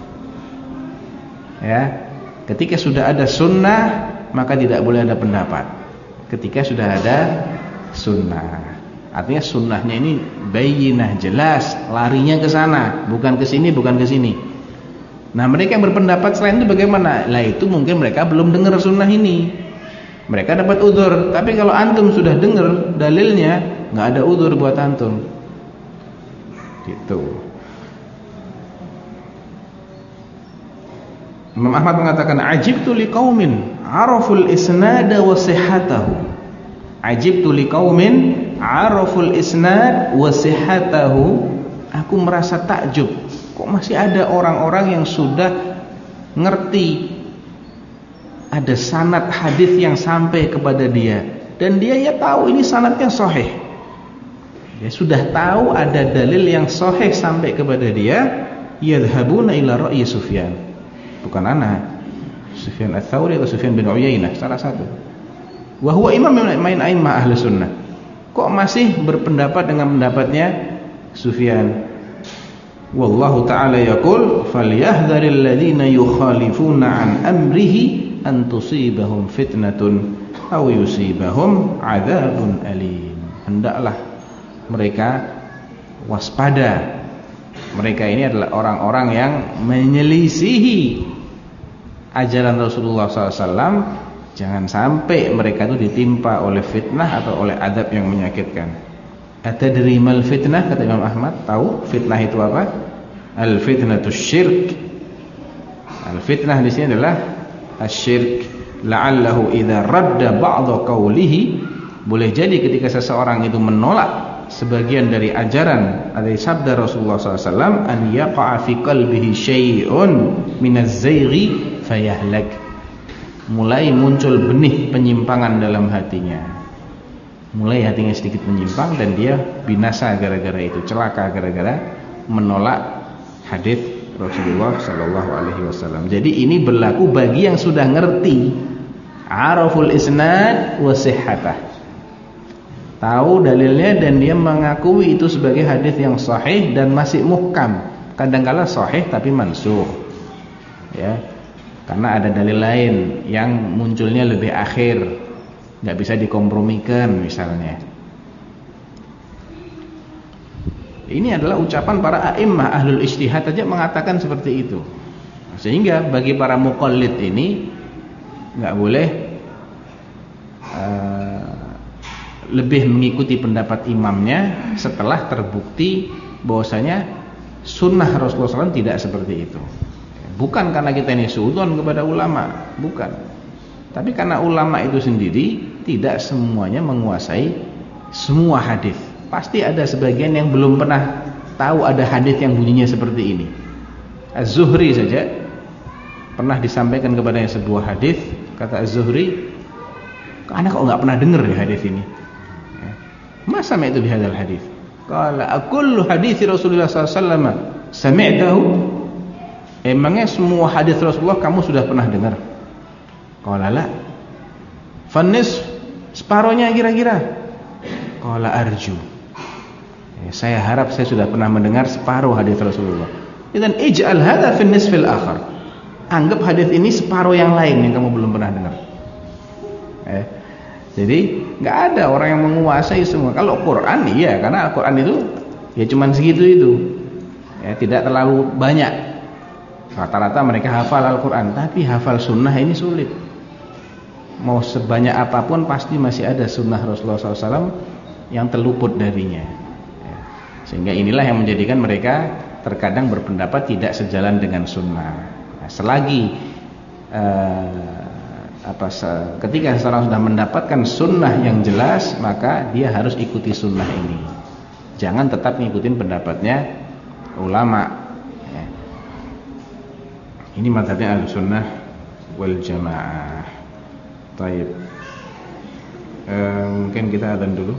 Ya, ketika sudah ada sunnah maka tidak boleh ada pendapat. Ketika sudah ada sunnah, artinya sunnahnya ini bayyinah, jelas, larinya ke sana, bukan ke sini, bukan ke sini. Nah, mereka yang berpendapat selain itu bagaimana? Lah itu mungkin mereka belum dengar sunnah ini. Mereka dapat udzur. Tapi kalau antum sudah dengar dalilnya, enggak ada udzur buat antum. Gitu. Imam Ahmad mengatakan, ajibtu liqaumin araful isnada wa sihhatahu. Ajibtu liqaumin araful isnad wa sihhatahu. Aku merasa takjub. Kok masih ada orang-orang yang sudah ngerti ada sanad hadis yang sampai kepada dia, dan dia ya tahu ini sanadnya sahih. Dia sudah tahu ada dalil yang sahih sampai kepada dia. Yadhhabuna ila ra'yi Sufyan. Bukan ana, Sufyan Ats-Tsauri atau Sufyan bin Uyainah, salah satu. Wa huwa imam min a'immah ahli sunnah. Kok masih berpendapat dengan pendapatnya Sufyan? Wallahu ta'ala yaqul falyahdharil ladzina yukhalifuna an amrihi an tusibahum fitnatun aw yusibahum adzabun alim. Hendaklah mereka waspada. Mereka ini adalah orang-orang yang menyelisihi ajaran Rasulullah SAW. Jangan sampai mereka itu ditimpa oleh fitnah atau oleh adab yang menyakitkan. Atadri mal fitnah, kata Imam Ahmad, tahu fitnah itu apa? Al fitnatu syirk. Al fitnah di sini adalah asyirk. La'allahu idza radda ba'dha qawlihi, boleh jadi ketika seseorang itu menolak sebagian dari ajaran dari sabda Rasulullah SAW, an yaqa'a fi qalbihi syai'un minaz zayghi fayahlak. Mulai muncul benih penyimpangan dalam hatinya. Mulai hatinya sedikit menyimpang dan dia binasa gara-gara itu, celaka gara-gara menolak hadis Rasulullah sallallahu alaihi wasallam. Jadi ini berlaku bagi yang sudah ngerti araful isnad wa sihhatah. Tahu dalilnya dan dia mengakui itu sebagai hadis yang sahih dan masih muhkam. Kadang-kala sahih tapi mansukh. Ya. Karena ada dalil lain yang munculnya lebih akhir, nggak bisa dikompromikan misalnya. Ini adalah ucapan para a'immah ahlul ijtihad saja mengatakan seperti itu. Sehingga bagi para muqallid ini nggak boleh lebih mengikuti pendapat imamnya setelah terbukti bahwasanya sunnah Rasulullah SAW tidak seperti itu. Bukan karena kita ini suudzon kepada ulama, bukan. Tapi karena ulama itu sendiri tidak semuanya menguasai semua hadis. Pasti ada sebagian yang belum pernah tahu ada hadis yang bunyinya seperti ini. Az-Zuhri saja pernah disampaikan kepadanya sebuah hadis, kata Az-Zuhri, "Anak kok enggak pernah dengar ya hadis ini?" "Ma sami'tu bihadzal hadis." Qala akullu hadits Rasulullah sallallahu alaihi wasallam sami'tahu? Emangnya semua hadis Rasulullah kamu sudah pernah dengar? Qala la. Fannis, separohnya kira-kira? Qala arju. Saya harap saya sudah pernah mendengar separuh hadis Rasulullah. Dan ij'al hadza fi nisfil akhar. Anggap hadis ini separuh yang lain yang kamu belum pernah dengar. Jadi nggak ada orang yang menguasai semua. Kalau Quran iya, karena Al-Quran itu ya cuman segitu itu. Ya, tidak terlalu banyak. Rata-rata mereka hafal Al-Quran, tapi hafal sunnah ini sulit. Mau sebanyak apapun pasti masih ada sunnah Rasulullah SAW yang terluput darinya. Ya. Sehingga inilah yang menjadikan mereka terkadang berpendapat tidak sejalan dengan sunnah. Nah, selagi ketika seorang sudah mendapatkan sunnah yang jelas, maka dia harus ikuti sunnah ini. Jangan tetap ngikutin pendapatnya ulama. Ini mazhabnya Ahlussunnah wal Jamaah. Baik. Mungkin kita adzan dulu.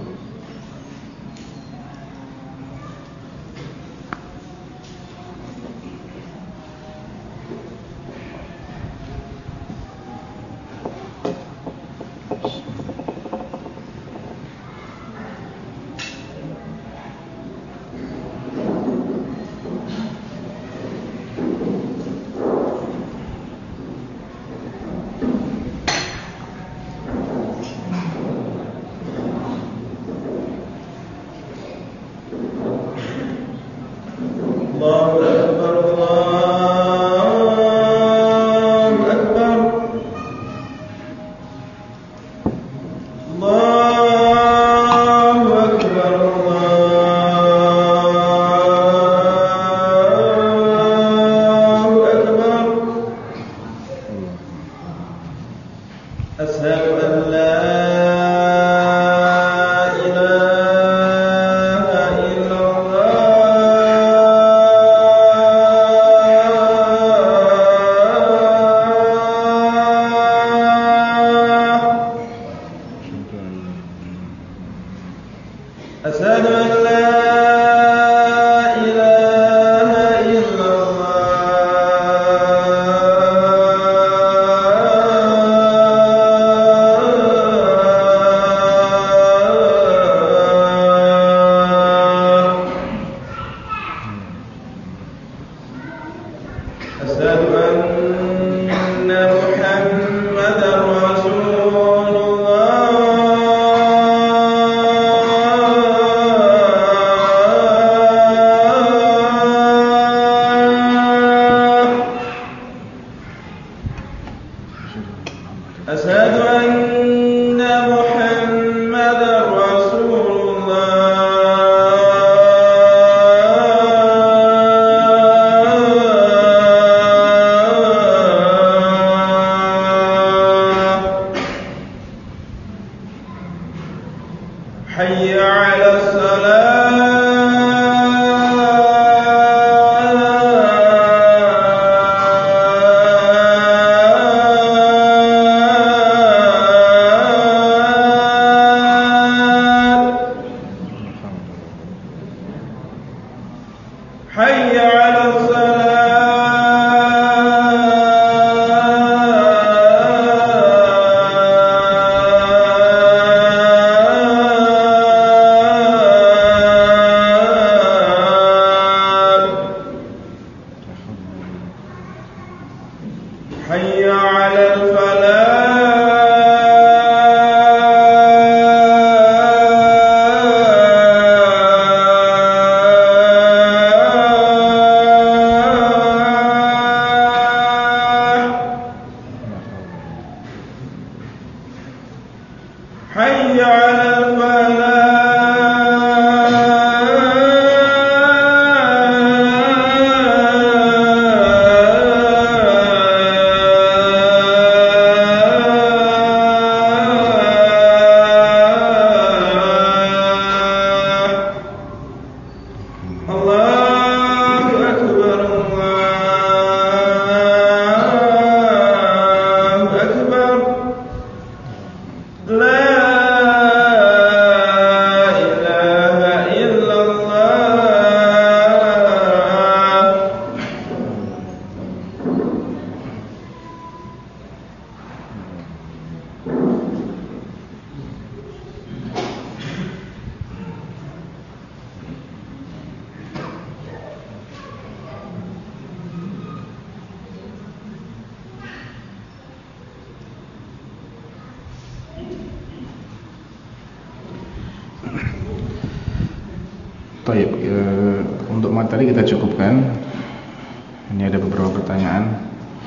Baik, untuk materi kita cukupkan. Ini ada beberapa pertanyaan.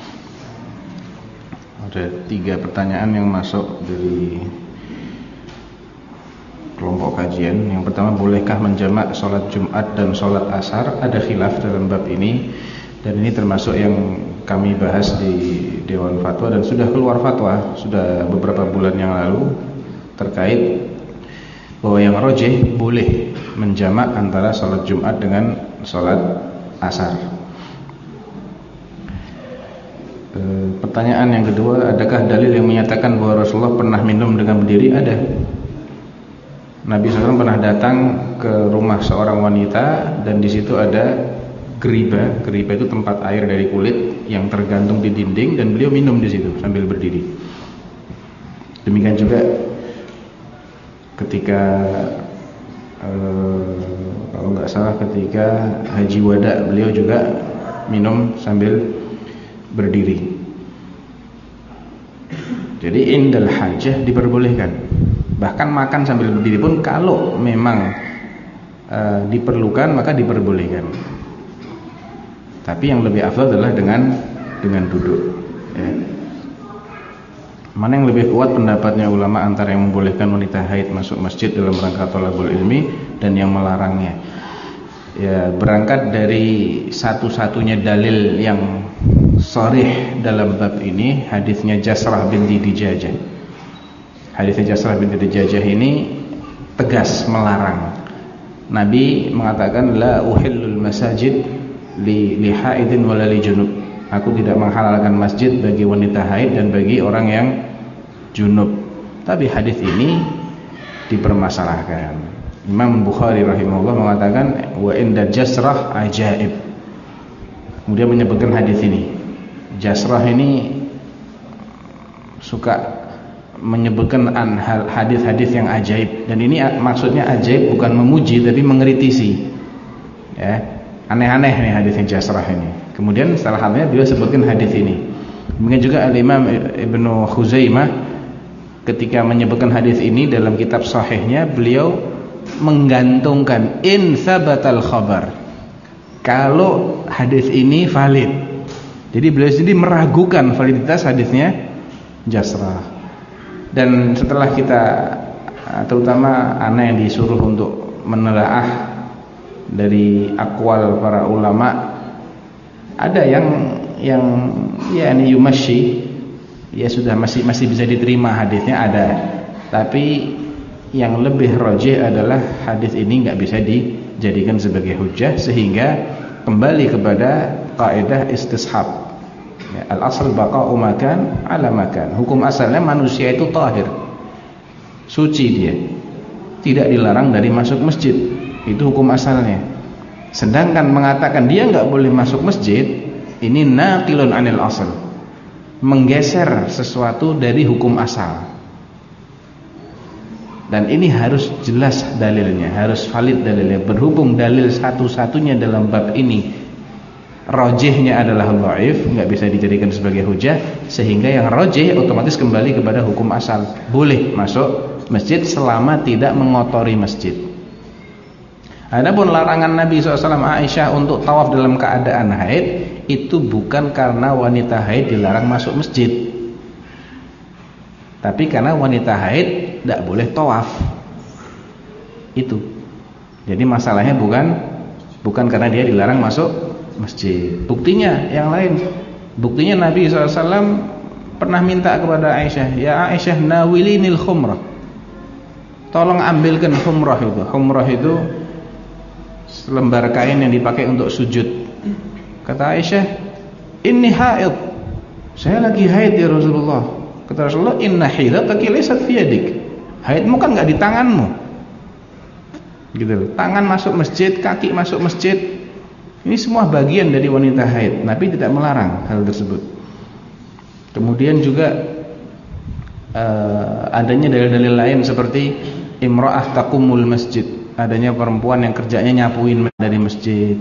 Ada 3 pertanyaan yang masuk dari kelompok kajian. Yang pertama, bolehkah menjamak sholat Jumat dan sholat Asar? Ada khilaf dalam bab ini, dan ini termasuk yang kami bahas di Dewan Fatwa dan sudah keluar fatwa sudah beberapa bulan yang lalu terkait bahwa yang rajih boleh menjamak antara sholat Jumat dengan sholat Asar. Pertanyaan yang kedua, adakah dalil yang menyatakan bahwa Rasulullah pernah minum dengan berdiri? Ada. Nabi SAW pernah datang ke rumah seorang wanita dan di situ ada geriba. Geriba itu tempat air dari kulit yang tergantung di dinding, dan beliau minum di situ sambil berdiri. Demikian juga ketika kalau nggak salah ketika Haji Wada, beliau juga minum sambil berdiri. Jadi indal hajah diperbolehkan. Bahkan makan sambil berdiri pun kalau memang diperlukan maka diperbolehkan. Tapi yang lebih afdal adalah dengan duduk. Ya. Mana yang lebih kuat pendapatnya ulama antara yang membolehkan wanita haid masuk masjid dalam rangka thalabul ilmi dan yang melarangnya? Ya, berangkat dari satu-satunya dalil yang sharih dalam bab ini, hadisnya Jasrah binti Dijajah. Hadisnya Jasrah binti Dijajah ini tegas melarang. Nabi mengatakan la uhillul masajid li haidin wala li junub. Aku tidak menghalalkan masjid bagi wanita haid dan bagi orang yang junub. Tapi hadis ini dipermasalahkan. Imam Bukhari rahimahullah mengatakan wa inda Jasrah ajaib. Kemudian menyebutkan hadis ini. Jasrah ini suka menyebutkan hadis-hadis yang ajaib, dan ini maksudnya ajaib bukan memuji tapi mengkritisi. Ya, aneh-aneh nih hadisnya Jasrah ini. Kemudian salah satunya beliau sebutkan hadis ini. Mungkin juga Al-Imam Ibnu Khuzaimah ketika menyebutkan hadis ini dalam kitab sahihnya, beliau menggantungkan in sabatal khabar, kalau hadis ini valid. Jadi beliau sendiri meragukan validitas hadisnya Jasrah. Dan setelah kita, terutama anak yang disuruh untuk menelaah dari aqwal para ulama, ada yang ya ini yumashi, ya sudah masih bisa diterima hadisnya ada. Tapi yang lebih rajih adalah hadis ini nggak bisa dijadikan sebagai hujjah, sehingga kembali kepada kaidah istishab. Ya, al-asl baqa'u makan ala makan. Hukum asalnya manusia itu tahir, suci dia, tidak dilarang dari masuk masjid. Itu hukum asalnya. Sedangkan mengatakan dia nggak boleh masuk masjid, ini naqilun anil asal, menggeser sesuatu dari hukum asal. Dan ini harus jelas dalilnya, harus valid dalilnya. Berhubung dalil satu-satunya dalam bab ini rajihnya adalah dhaif, nggak bisa dijadikan sebagai hujah, sehingga yang rajih otomatis kembali kepada hukum asal. Boleh masuk masjid selama tidak mengotori masjid. Adapun larangan Nabi SAW Aisyah untuk tawaf dalam keadaan haid, itu bukan karena wanita haid dilarang masuk masjid, tapi karena wanita haid tidak boleh tawaf. Itu. Jadi masalahnya bukan karena dia dilarang masuk masjid. Buktinya yang lain. Buktinya Nabi SAW pernah minta kepada Aisyah, ya Aisyah nawilinil khumrah, tolong ambilkan khumrah itu. Khumrah itu selembar kain yang dipakai untuk sujud. Kata Aisyah, inni haid, saya lagi haid ya Rasulullah. Kata Rasulullah, inna haidataki laysat fi yadik, haidmu kan enggak di tanganmu. Gitu. Tangan masuk masjid, kaki masuk masjid, ini semua bagian dari wanita haid. Nabi tidak melarang hal tersebut. Kemudian juga adanya dalil-dalil lain seperti imra'ah taqumul masjid, adanya perempuan yang kerjanya nyapuin dari masjid.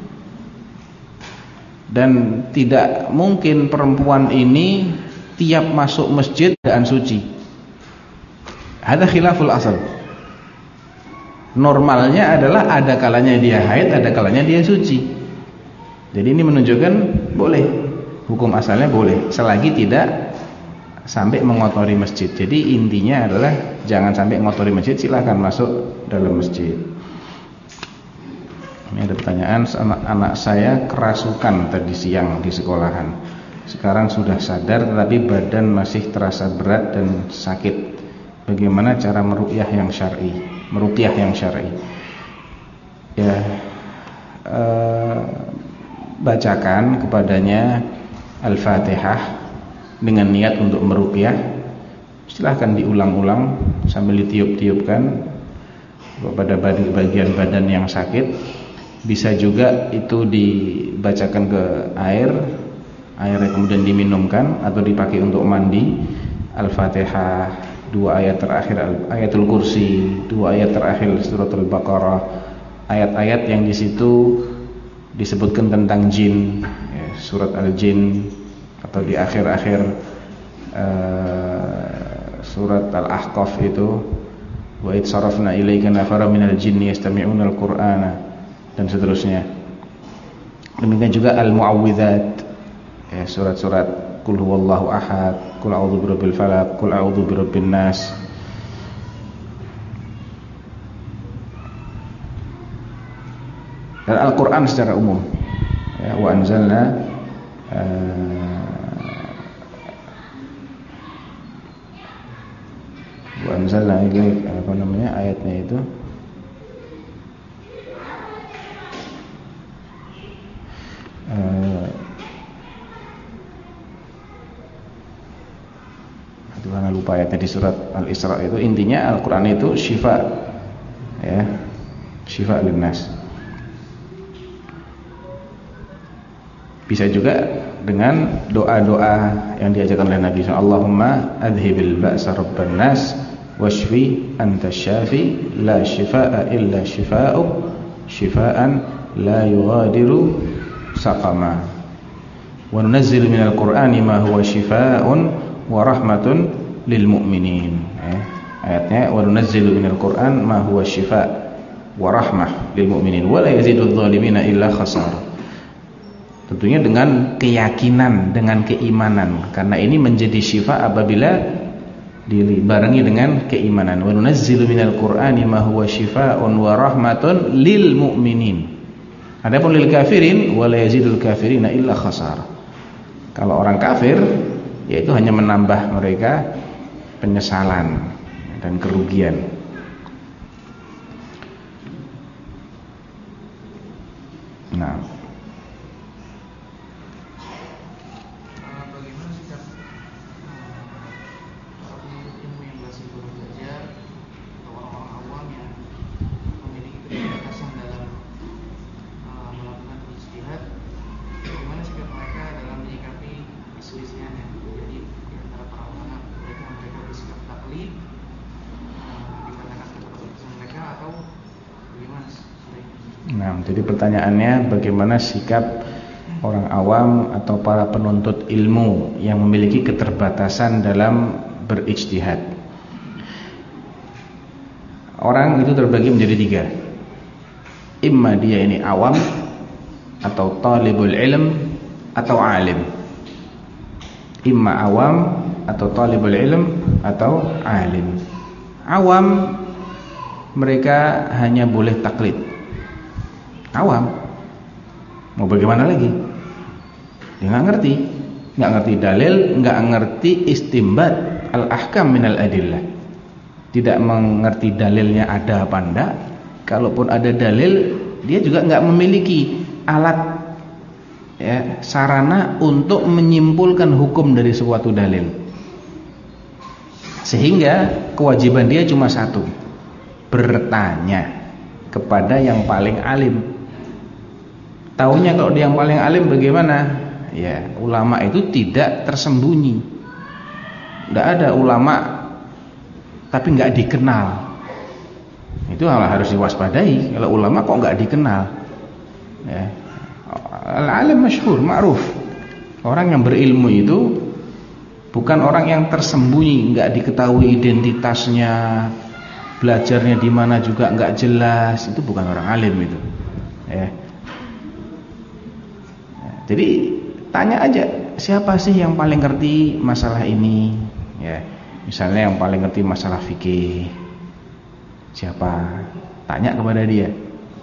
Dan tidak mungkin perempuan ini tiap masuk masjid keadaan suci. Ada khilaful asal. Normalnya adalah ada kalanya dia haid, ada kalanya dia suci. Jadi ini menunjukkan boleh, hukum asalnya boleh, selagi tidak sampai mengotori masjid. Jadi intinya adalah jangan sampai mengotori masjid, silahkan masuk dalam masjid. Ini ada pertanyaan, anak saya kerasukan tadi siang di sekolahan. Sekarang sudah sadar tetapi badan masih terasa berat dan sakit. Bagaimana cara meruqyah yang syar'i? Meruqyah yang syar'i. Ya, bacakan kepadanya Al-Fatihah dengan niat untuk meruqyah. Silahkan diulang-ulang sambil ditiup-tiupkan pada bagian badan yang sakit. Bisa juga itu dibacakan ke airnya kemudian diminumkan atau dipakai untuk mandi. Al-Fatihah, 2 ayat terakhir ayatul kursi, 2 ayat terakhir surat Al-Baqarah, ayat-ayat yang di situ disebutkan tentang jin, ya, surat Al-Jin, atau di akhir-akhir surat Al-Ahqaf itu wa id sarafna ilaika nafara minal jinni yastami'una al-Qur'ana, dan seterusnya. Demikian juga Al-Mu'awwidzat, ya, surat-surat Qul huwallahu ahad, Qul a'udzu birabbil falaq, Qul a'udzu birabbin nas. Dan Al-Qur'an secara umum, ya, wa anzalna ini apa namanya ayatnya itu, karena lupa ayatnya di surat Al-Isra itu. Intinya Al-Quran itu syifa, ya, syifa linnas. Bisa juga dengan doa-doa yang diajarkan oleh Nabi SAW. Allahumma adhibil ba'sa rabban nas washfi anta syafi la shifaa illa shifa'uk shifaan la yughadiru saqama wa nunazzilu minal qur'ani ma huwa shifaa'un wa rahmatun lil mu'minin. Ayatnya wa nunazzilu minal qur'an ma huwa shifaa' wa rahmah lil mu'minin wa la yazidudz zalimina illa khasara. Tentunya dengan keyakinan, dengan keimanan, karena ini menjadi syifa apabila dibarengi dengan keimanan. Wa nunazzilu minal qur'ani ma huwa shifaa'un wa rahmatun lil mu'minin. Adapun lil kafirin wa la yazidul kafirina illa khasara. Kalau orang kafir, yaitu hanya menambah mereka penyesalan dan kerugian. Nah,
bagaimana sikap ilmu yang masih baru belajar atau orang-orang awam yang memiliki keterbatasan dalam melakukan ijtihad? Bagaimana sikap mereka dalam menyikapi isu-isu yang terjadi di antara para ulama? Mereka bersikap taklid dikarenakan keterbatasan mereka atau bagaimana?
nah, jadi pertanyaannya bagaimana sikap orang awam atau para penuntut ilmu yang memiliki keterbatasan dalam berijtihad. Orang itu terbagi menjadi 3. Imma dia ini awam atau talibul ilm atau alim. Imma awam atau talibul ilm atau alim. Awam mereka hanya boleh taklid. Awam mau bagaimana lagi? Dia nggak ngerti dalil, nggak ngerti istimbat al-ahkam minal adillah. Tidak mengerti dalilnya ada apa enggak. Kalaupun ada dalil, dia juga nggak memiliki alat, ya, sarana untuk menyimpulkan hukum dari suatu dalil. Sehingga kewajiban dia cuma satu, bertanya kepada yang paling alim. Taunya kalau dia yang paling alim bagaimana? Ya, ulama itu tidak tersembunyi. Tidak ada ulama tapi nggak dikenal. Itu harus diwaspadai. Kalau ulama kok nggak dikenal? Ya. Al-alim masyhur, ma'ruf. Orang yang berilmu itu bukan orang yang tersembunyi, nggak diketahui identitasnya, belajarnya di mana juga nggak jelas, itu bukan orang alim itu. Ya. Jadi tanya aja, siapa sih yang paling ngerti masalah ini? Ya, misalnya yang paling ngerti masalah fikih, siapa? Tanya kepada dia.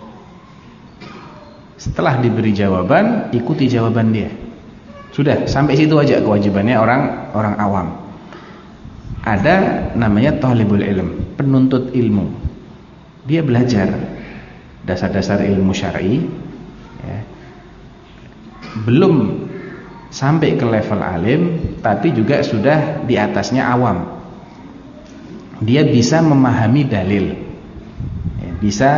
Setelah diberi jawaban, ikuti jawaban dia. Sudah, sampai situ aja kewajibannya orang awam. Ada namanya talibul ilm, penuntut ilmu. Dia belajar dasar-dasar ilmu syar'i, ya. Belum sampai ke level alim, tapi juga sudah di atasnya awam. Dia bisa memahami dalil, ya, bisa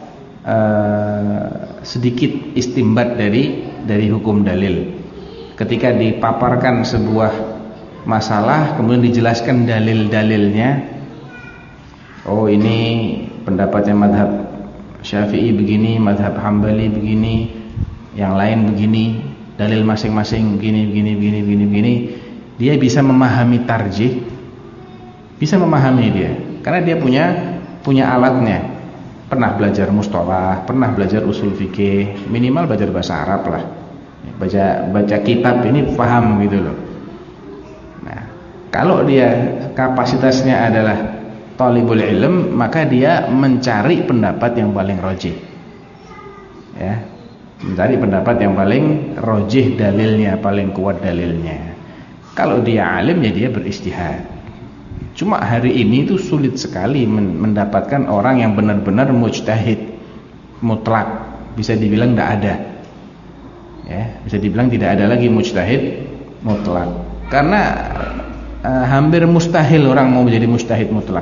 sedikit istimbat dari hukum dalil. Ketika dipaparkan sebuah masalah, kemudian dijelaskan dalil-dalilnya. Oh, ini pendapatnya madhab Syafi'i begini, madhab Hambali begini, yang lain begini, dalil masing-masing begini. Dia bisa memahami tarjih, bisa memahami dia, karena dia punya alatnya. Pernah belajar mustalah, pernah belajar usul fikih, minimal belajar bahasa Arab lah. Baca kitab ini paham gitu loh. Nah, kalau dia kapasitasnya adalah talibul ilm, maka dia mencari pendapat yang paling rajih. Ya, mencari pendapat yang paling rajih dalilnya, paling kuat dalilnya. Kalau dia alim ya dia beristihad. Cuma hari ini itu sulit sekali mendapatkan orang yang benar-benar mujtahid mutlak, bisa dibilang tidak ada. Ya, bisa dibilang tidak ada lagi mujtahid mutlak. Karena hampir mustahil orang mau menjadi mujtahid mutlak.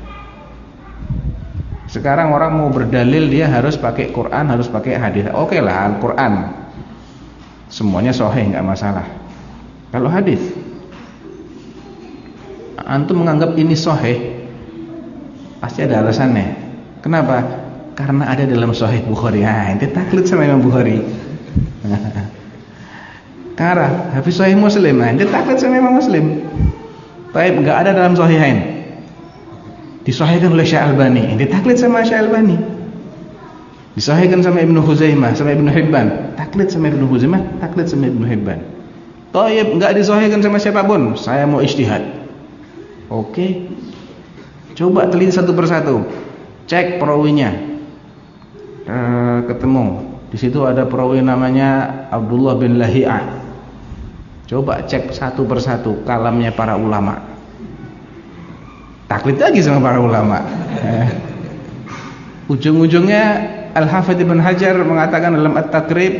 Sekarang orang mau berdalil dia harus pakai Quran, harus pakai hadis. Oke lah, Al-Quran semuanya sahih, nggak masalah. Kalau hadis, antum menganggap ini sahih, pasti ada alasannya. Kenapa? Karena ada dalam Sahih Bukhari. Ente taklid sama Imam Bukhari. Karena Hafiz Sahih Muslim, ente taklid sama Imam Muslim. Baik, nggak ada dalam Sahihain. Disahihkan oleh Syekh Albani, ente taklid sama Syekh Albani. Disahihkan sama Ibnu Huzaimah, sama Ibnu Hibban, taklid sama Ibnu Huzaimah, taklid sama Ibnu Hibban. Taib, nggak disahihkan sama siapapun, saya mau ijtihad. Oke, coba teliti satu persatu, cek perawinya, ketemu. Di situ ada perawi namanya Abdullah bin Lahi'ah. Coba cek satu persatu kalamnya para ulama. Taklid lagi sama para ulama. Ujung-ujungnya Al-Hafidz Ibn Hajar mengatakan dalam At-Taqrib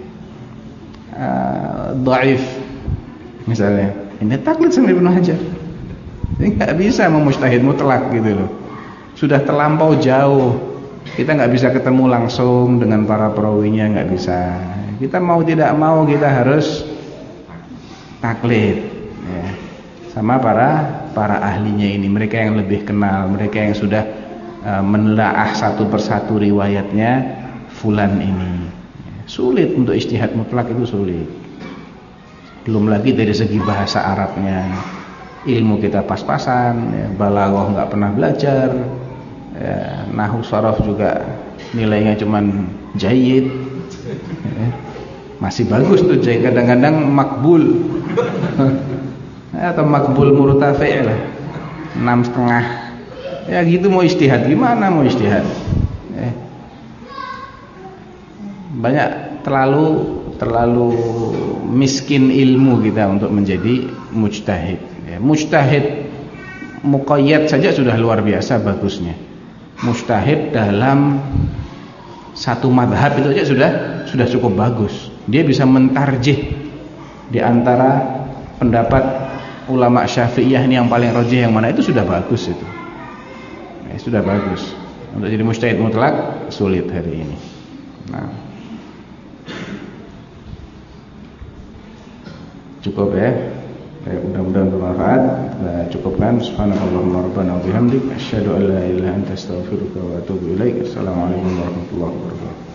dhaif. Misalnya, ini taklid sama Ibn Hajar. Ini nggak bisa memujtahid mutlak gitu loh. Sudah terlampau jauh. Kita nggak bisa ketemu langsung dengan para perawinya, nggak bisa. Kita mau tidak mau kita harus taklid, ya, sama para ahlinya ini. Mereka yang lebih kenal, mereka yang sudah menelaah satu persatu riwayatnya fulan ini. Sulit untuk ijtihad mutlak, itu sulit. Belum lagi dari segi bahasa Arabnya, ilmu kita pas-pasan, ya, balaghah nggak pernah belajar. Ya, nahwu sharaf juga nilainya cuman jayyid, ya, masih bagus tuh jayyid, kadang-kadang makbul atau makbul murtafi' lah 6,5. Ya gitu, mau ijtihad gimana mau ijtihad, ya. Banyak terlalu miskin ilmu kita untuk menjadi mujtahid, ya. Mujtahid muqayyad saja sudah luar biasa bagusnya. Mujtahid dalam satu madhab itu aja sudah cukup bagus. Dia bisa mentarjih di antara pendapat ulama Syafi'iyah ini yang paling rajih yang mana, itu sudah bagus itu. Ya, sudah bagus. Untuk jadi mujtahid mutlak sulit hari ini. Nah, cukup ya. Mudah-mudahan bermanfaat. Cukupkan. Subhanallahumma rabbana wa bihamdik, asyhadu an la ilaha illa anta, astaghfiruka wa atubu ilaik. Assalamualaikum warahmatullahi wabarakatuh.